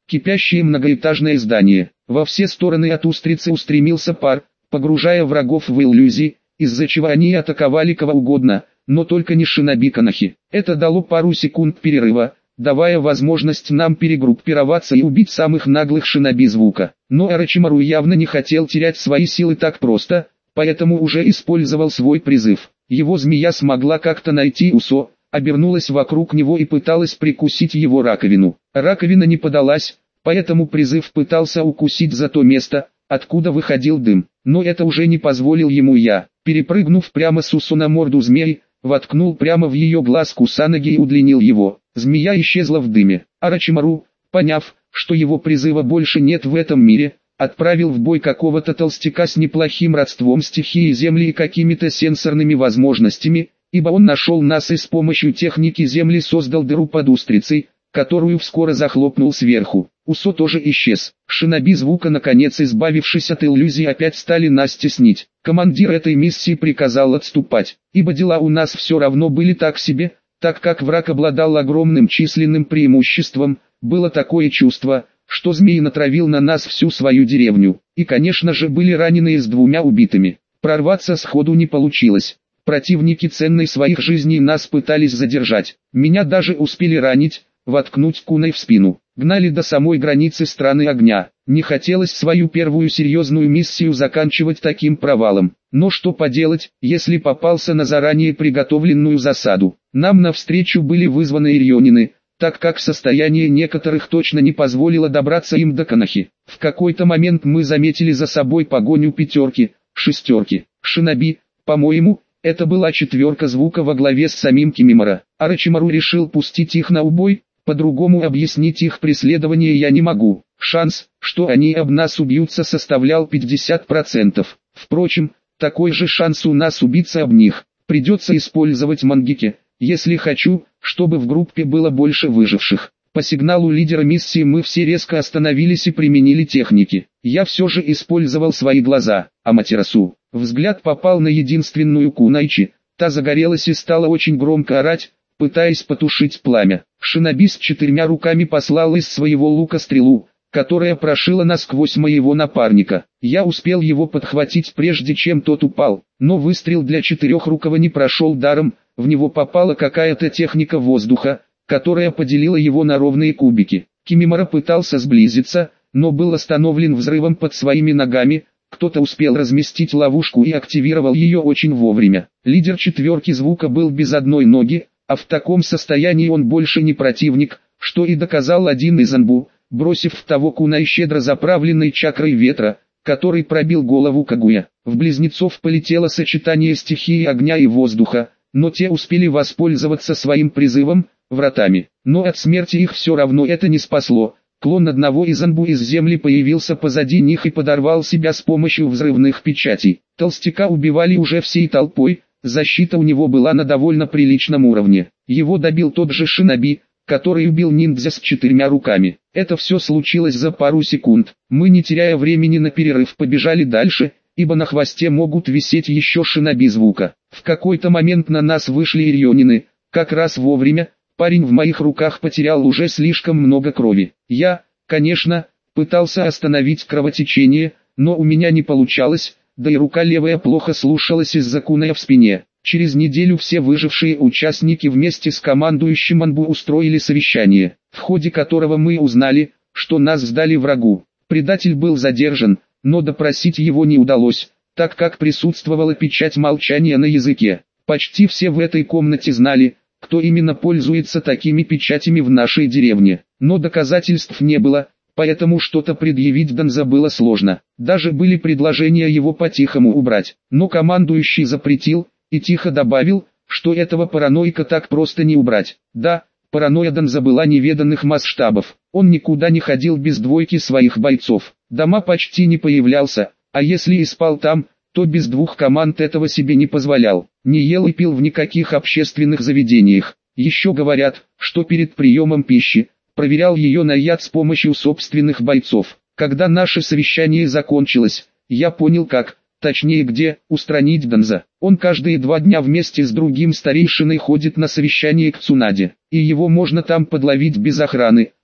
кипящее многоэтажное здание. Во все стороны от устрицы устремился пар, погружая врагов в иллюзии, из-за чего они атаковали кого угодно, но только не шиноби Конохи. Это дало пару секунд перерыва, давая возможность нам перегруппироваться и убить самых наглых шиноби звука. Но Орочимару явно не хотел терять свои силы так просто, поэтому уже использовал свой призыв. Его змея смогла как-то найти Усо, обернулась вокруг него и пыталась прикусить его раковину. Раковина не подалась, поэтому призыв пытался укусить за то место, откуда выходил дым. Но это уже не позволил ему я. Перепрыгнув прямо с Усо на морду змеи, воткнул прямо в ее глаз кусаноги и удлинил его. Змея исчезла в дыме. Орочимару, поняв, что его призыва больше нет в этом мире, отправил в бой какого-то толстяка с неплохим родством стихии земли и какими-то сенсорными возможностями, ибо он нашел нас и с помощью техники земли создал дыру под устрицей, которую вскоре захлопнул сверху. Усо тоже исчез. Шиноби звука, наконец избавившись от иллюзий, опять стали нас теснить. Командир этой миссии приказал отступать, ибо дела у нас все равно были так себе, так как враг обладал огромным численным преимуществом. Было такое чувство, что змей натравил на нас всю свою деревню, и конечно же были раненые с двумя убитыми. Прорваться сходу не получилось. Противники ценной своих жизней нас пытались задержать. Меня даже успели ранить, воткнуть куной в спину. Гнали до самой границы страны огня. Не хотелось свою первую серьезную миссию заканчивать таким провалом. Но что поделать, если попался на заранее приготовленную засаду. Нам навстречу были вызваны ирионины, так как состояние некоторых точно не позволило добраться им до Конохи. В какой-то момент мы заметили за собой погоню пятерки, шестерки, шиноби, по-моему, это была четверка звука во главе с самим Кимимора. Орочимару решил пустить их на убой, по-другому объяснить их преследование я не могу. Шанс, что они об нас убьются, составлял пятьдесят процентов. Впрочем, такой же шанс у нас убиться об них. Придется использовать мангеки, если хочу, чтобы в группе было больше выживших. По сигналу лидера миссии мы все резко остановились и применили техники. Я все же использовал свои глаза. Аматерасу. Взгляд попал на единственную кунайчи. Та загорелась и стала очень громко орать, пытаясь потушить пламя. Шиноби с четырьмя руками послал из своего лука стрелу, которая прошила насквозь моего напарника. Я успел его подхватить прежде чем тот упал, но выстрел для четырехрукого не прошел даром, в него попала какая-то техника воздуха, которая поделила его на ровные кубики. Кимимора пытался сблизиться, но был остановлен взрывом под своими ногами. Кто-то успел разместить ловушку и активировал ее очень вовремя. Лидер четверки звука был без одной ноги, а в таком состоянии он больше не противник, что и доказал один из Анбу, бросив в того кунай щедро заправленной чакрой ветра, который пробил голову Кагуя. В близнецов полетело сочетание стихии огня и воздуха, но те успели воспользоваться своим призывом, вратами. Но от смерти их все равно это не спасло. Клон одного из Анбу из земли появился позади них и подорвал себя с помощью взрывных печатей. Толстяка убивали уже всей толпой, защита у него была на довольно приличном уровне. Его добил тот же шиноби, который убил ниндзя с четырьмя руками. Это все случилось за пару секунд. Мы, не теряя времени на перерыв, побежали дальше, ибо на хвосте могут висеть еще шиноби звука. В какой-то момент на нас вышли ирионины, как раз вовремя. Парень в моих руках потерял уже слишком много крови. Я, конечно, пытался остановить кровотечение, но у меня не получалось, да и рука левая плохо слушалась из-за куная в спине. Через неделю все выжившие участники вместе с командующим Анбу устроили совещание, в ходе которого мы узнали, что нас сдали врагу. Предатель был задержан, но допросить его не удалось, так как присутствовала печать молчания на языке. Почти все в этой комнате знали, кто именно пользуется такими печатями в нашей деревне, но доказательств не было, поэтому что-то предъявить Данза было сложно. Даже были предложения его по-тихому убрать, но командующий запретил, и тихо добавил, что этого параноика так просто не убрать. Да, паранойя Данза была неведанных масштабов, он никуда не ходил без двойки своих бойцов, дома почти не появлялся, а если и спал там, то без двух команд этого себе не позволял. Не ел и пил в никаких общественных заведениях. Еще говорят, что перед приемом пищи проверял ее на яд с помощью собственных бойцов. Когда наше совещание закончилось, я понял как, точнее где, устранить Данза. Он каждые два дня вместе с другим старейшиной ходит на совещание к Цунаде, и его можно там подловить без охраны,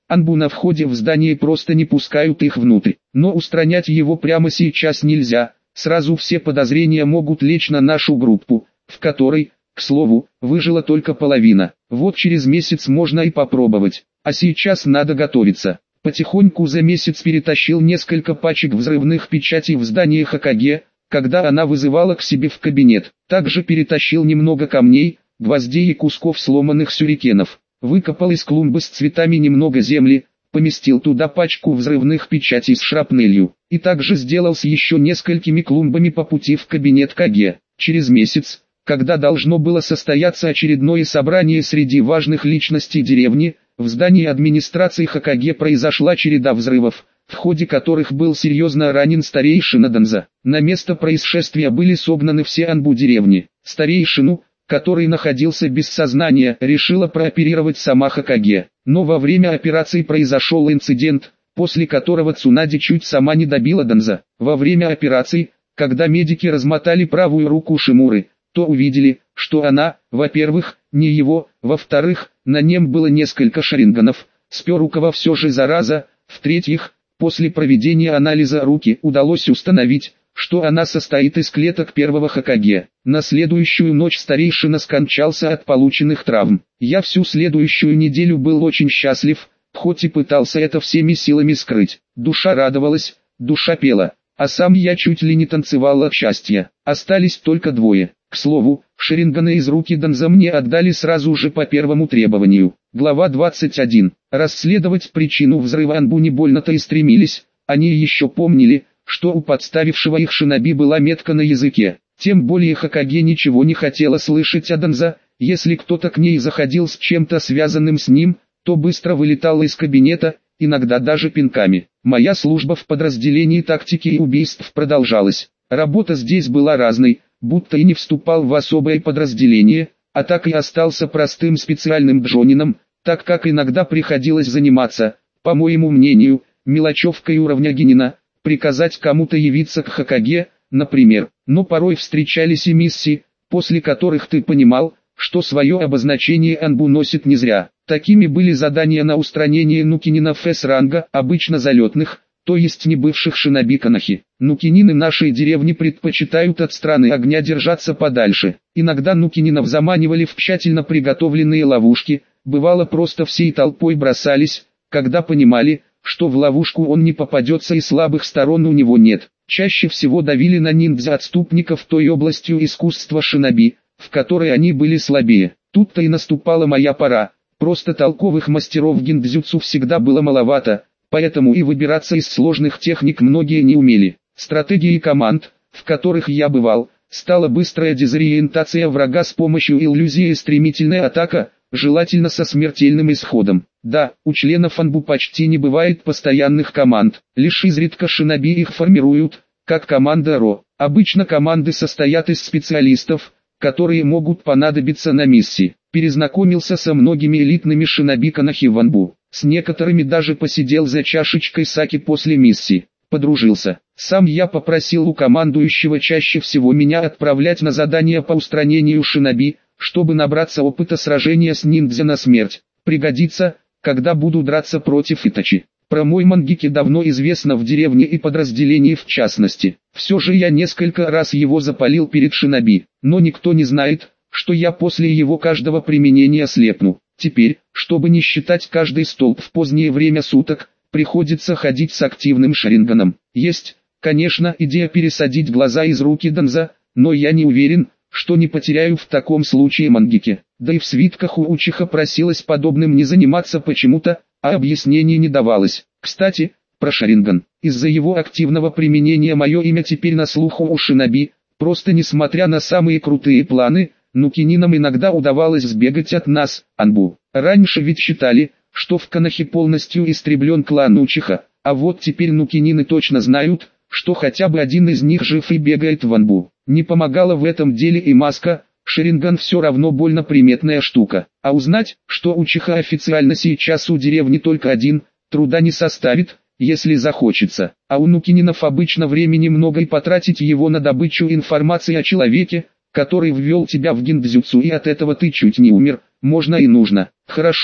Анбу на входе в здание просто не пускают их внутрь. Но устранять его прямо сейчас нельзя, сразу все подозрения могут лечь на нашу группу, в которой, к слову, выжила только половина. Вот через месяц можно и попробовать, а сейчас надо готовиться. Потихоньку за месяц перетащил несколько пачек взрывных печатей в здание Хокаге, когда она вызывала к себе в кабинет. Также перетащил немного камней, гвоздей и кусков сломанных сюрикенов. Выкопал из клумбы с цветами немного земли, поместил туда пачку взрывных печатей с шрапнелью. И также сделал с еще несколькими клумбами по пути в кабинет Каге. Через месяц, когда должно было состояться очередное собрание среди важных личностей деревни, в здании администрации Хокаге произошла череда взрывов, в ходе которых был серьезно ранен старейшина Данза. На место происшествия были согнаны все анбу деревни. Старейшину, который находился без сознания, решила прооперировать сама Хокаге. Но во время операции произошел инцидент, после которого Цунади чуть сама не добила Данза. Во время операции, когда медики размотали правую руку Шимуры, то увидели, что она, во-первых, не его, во-вторых, на нем было несколько шаринганов, Сперукова все же зараза, в-третьих, после проведения анализа руки удалось установить, что она состоит из клеток первого Хокаге. На следующую ночь старейшина скончался от полученных травм. Я всю следующую неделю был очень счастлив, хоть и пытался это всеми силами скрыть. Душа радовалась, душа пела, а сам я чуть ли не танцевал от счастья. Остались только двое. К слову, шаринганы из руки Данза мне отдали сразу же по первому требованию. Глава двадцать один. Расследовать причину взрыва анбу не больно-то и стремились, они еще помнили, что у подставившего их шиноби была метка на языке. Тем более Хокаге ничего не хотела слышать о Данза, если кто-то к ней заходил с чем-то связанным с ним, то быстро вылетала из кабинета, иногда даже пинками. Моя служба в подразделении тактики и убийств продолжалась. Работа здесь была разной, будто и не вступал в особое подразделение, а так и остался простым специальным джонином, так как иногда приходилось заниматься, по моему мнению, мелочевкой уровня генина, приказать кому-то явиться к Хокаге, например. Но порой встречались и миссии, после которых ты понимал, что свое обозначение анбу носит не зря. Такими были задания на устранение нукининов С-ранга, обычно залетных, то есть не бывших шиноби Канахи. Нукинины нашей деревни предпочитают от страны огня держаться подальше. Иногда нукининов заманивали в тщательно приготовленные ловушки, бывало просто всей толпой бросались, когда понимали, что в ловушку он не попадется и слабых сторон у него нет. Чаще всего давили на ниндзя-отступников той областью искусства шиноби, в которой они были слабее. Тут-то и наступала моя пора, просто толковых мастеров гиндзюцу всегда было маловато, поэтому и выбираться из сложных техник многие не умели. Стратегией команд, в которых я бывал, стала быстрая дезориентация врага с помощью иллюзии и стремительная атака, желательно со смертельным исходом. Да, у членов анбу почти не бывает постоянных команд, лишь изредка шиноби их формируют, как команда Ро. Обычно команды состоят из специалистов, которые могут понадобиться на миссии. Перезнакомился со многими элитными шиноби Канахи в анбу. С некоторыми даже посидел за чашечкой саки после миссии. Подружился. Сам я попросил у командующего чаще всего меня отправлять на задания по устранению шиноби, чтобы набраться опыта сражения с ниндзя на смерть. Пригодится, когда буду драться против Итачи. Про мой мангики давно известно в деревне и подразделении в частности. Все же я несколько раз его запалил перед шиноби, но никто не знает, что я после его каждого применения слепну. Теперь, чтобы не считать каждый столб в позднее время суток, приходится ходить с активным шаринганом. Есть, конечно, идея пересадить глаза из руки Данза, но я не уверен, что не потеряю в таком случае мангики. Да и в свитках у Учиха просилось подобным не заниматься почему-то, а объяснений не давалось. Кстати, про шаринган. Из-за его активного применения мое имя теперь на слуху у шиноби, просто несмотря на самые крутые планы, нукининам иногда удавалось сбегать от нас, анбу. Раньше ведь считали, что в Канахе полностью истреблен клан Учиха, а вот теперь нукинины точно знают, что хотя бы один из них жив и бегает в анбу. Не помогала в этом деле и маска, шаринган все равно больно приметная штука. А узнать, что Учиха официально сейчас у деревни только один, труда не составит, если захочется. А у нукининов обычно времени много и потратить его на добычу информации о человеке, который ввел тебя в гиндзюцу и от этого ты чуть не умер, можно и нужно. Хорошо,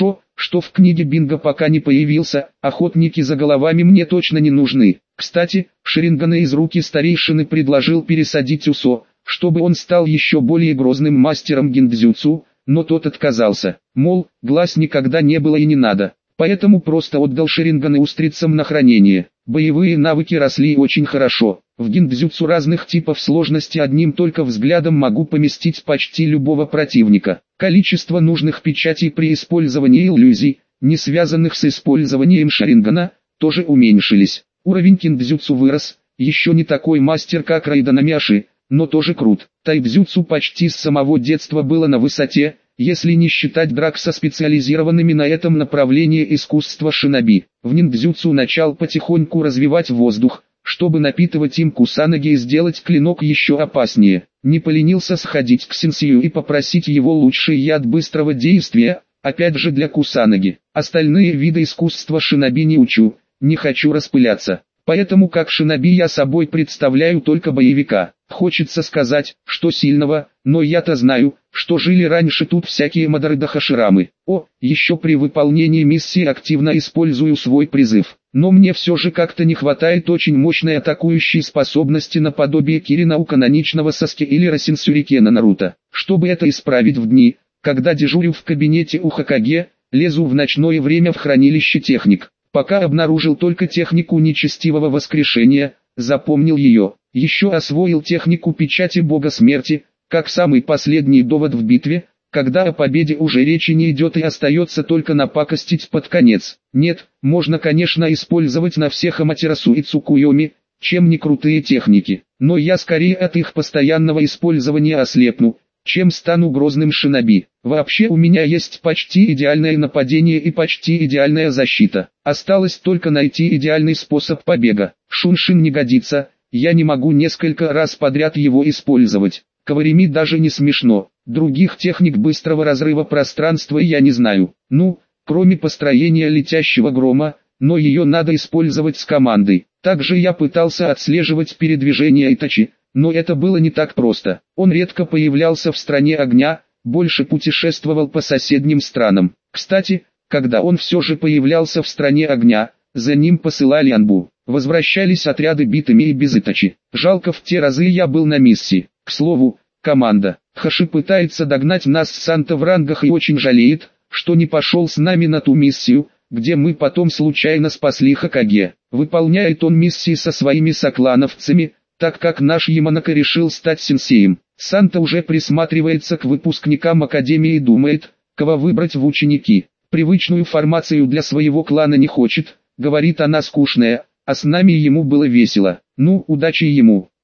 что в книге Бинго пока не появился, охотники за головами мне точно не нужны. Кстати, Шарингана из руки старейшины предложил пересадить Усо, чтобы он стал еще более грозным мастером гиндзюцу, но тот отказался, мол, глаз никогда не было и не надо, поэтому просто отдал Шаринганы устрицам на хранение. Боевые навыки росли очень хорошо. В гиндзюцу разных типов сложности одним только взглядом могу поместить почти любого противника. Количество нужных печатей при использовании иллюзий, не связанных с использованием Шарингана, тоже уменьшились. Уровень киндзюцу вырос, еще не такой мастер как Райден Амиаши, но тоже крут. Тайбзюцу почти с самого детства было на высоте, если не считать драк со специализированными на этом направлении искусства шиноби. В ниндзюцу начал потихоньку развивать воздух, чтобы напитывать им кусанаги и сделать клинок еще опаснее. Не поленился сходить к сенсею и попросить его лучший яд быстрого действия, опять же для кусанаги. Остальные виды искусства шиноби не учу, не хочу распыляться. Поэтому как шиноби я собой представляю только боевика. Хочется сказать, что сильного, но я-то знаю, что жили раньше тут всякие Мадары-да-Хаширамы. О, еще при выполнении миссии активно использую свой призыв. Но мне все же как-то не хватает очень мощной атакующей способности наподобие Кирина у каноничного Саски или Росинсюрикена Наруто. Чтобы это исправить в дни, когда дежурю в кабинете у Хокаге, лезу в ночное время в хранилище техник. Пока обнаружил только технику нечестивого воскрешения, запомнил ее. Еще освоил технику печати бога смерти, как самый последний довод в битве, когда о победе уже речи не идет и остается только напакостить под конец. Нет, можно конечно использовать на всех Аматерасу и Цукуйоми, чем не крутые техники, но я скорее от их постоянного использования ослепну, чем стану грозным шиноби. Вообще у меня есть почти идеальное нападение и почти идеальная защита. Осталось только найти идеальный способ побега. Шуншин не годится, я не могу несколько раз подряд его использовать. Каварими даже не смешно. Других техник быстрого разрыва пространства я не знаю. Ну, кроме построения летящего грома, но ее надо использовать с командой. Также я пытался отслеживать передвижение Итачи, но это было не так просто. Он редко появлялся в стране огня, больше путешествовал по соседним странам. Кстати, когда он все же появлялся в стране огня, за ним посылали Анбу. Возвращались отряды битыми и без Итачи. Жалко, в те разы я был на миссии. К слову, команда Хаши пытается догнать нас с Санта в рангах и очень жалеет, что не пошел с нами на ту миссию, где мы потом случайно спасли Хокаге. Выполняет он миссии со своими соклановцами, так как наш Яманака решил стать сенсеем. Санта уже присматривается к выпускникам Академии и думает, кого выбрать в ученики. Привычную формацию для своего клана не хочет, говорит, она скучная, а с нами ему было весело. Ну, удачи ему.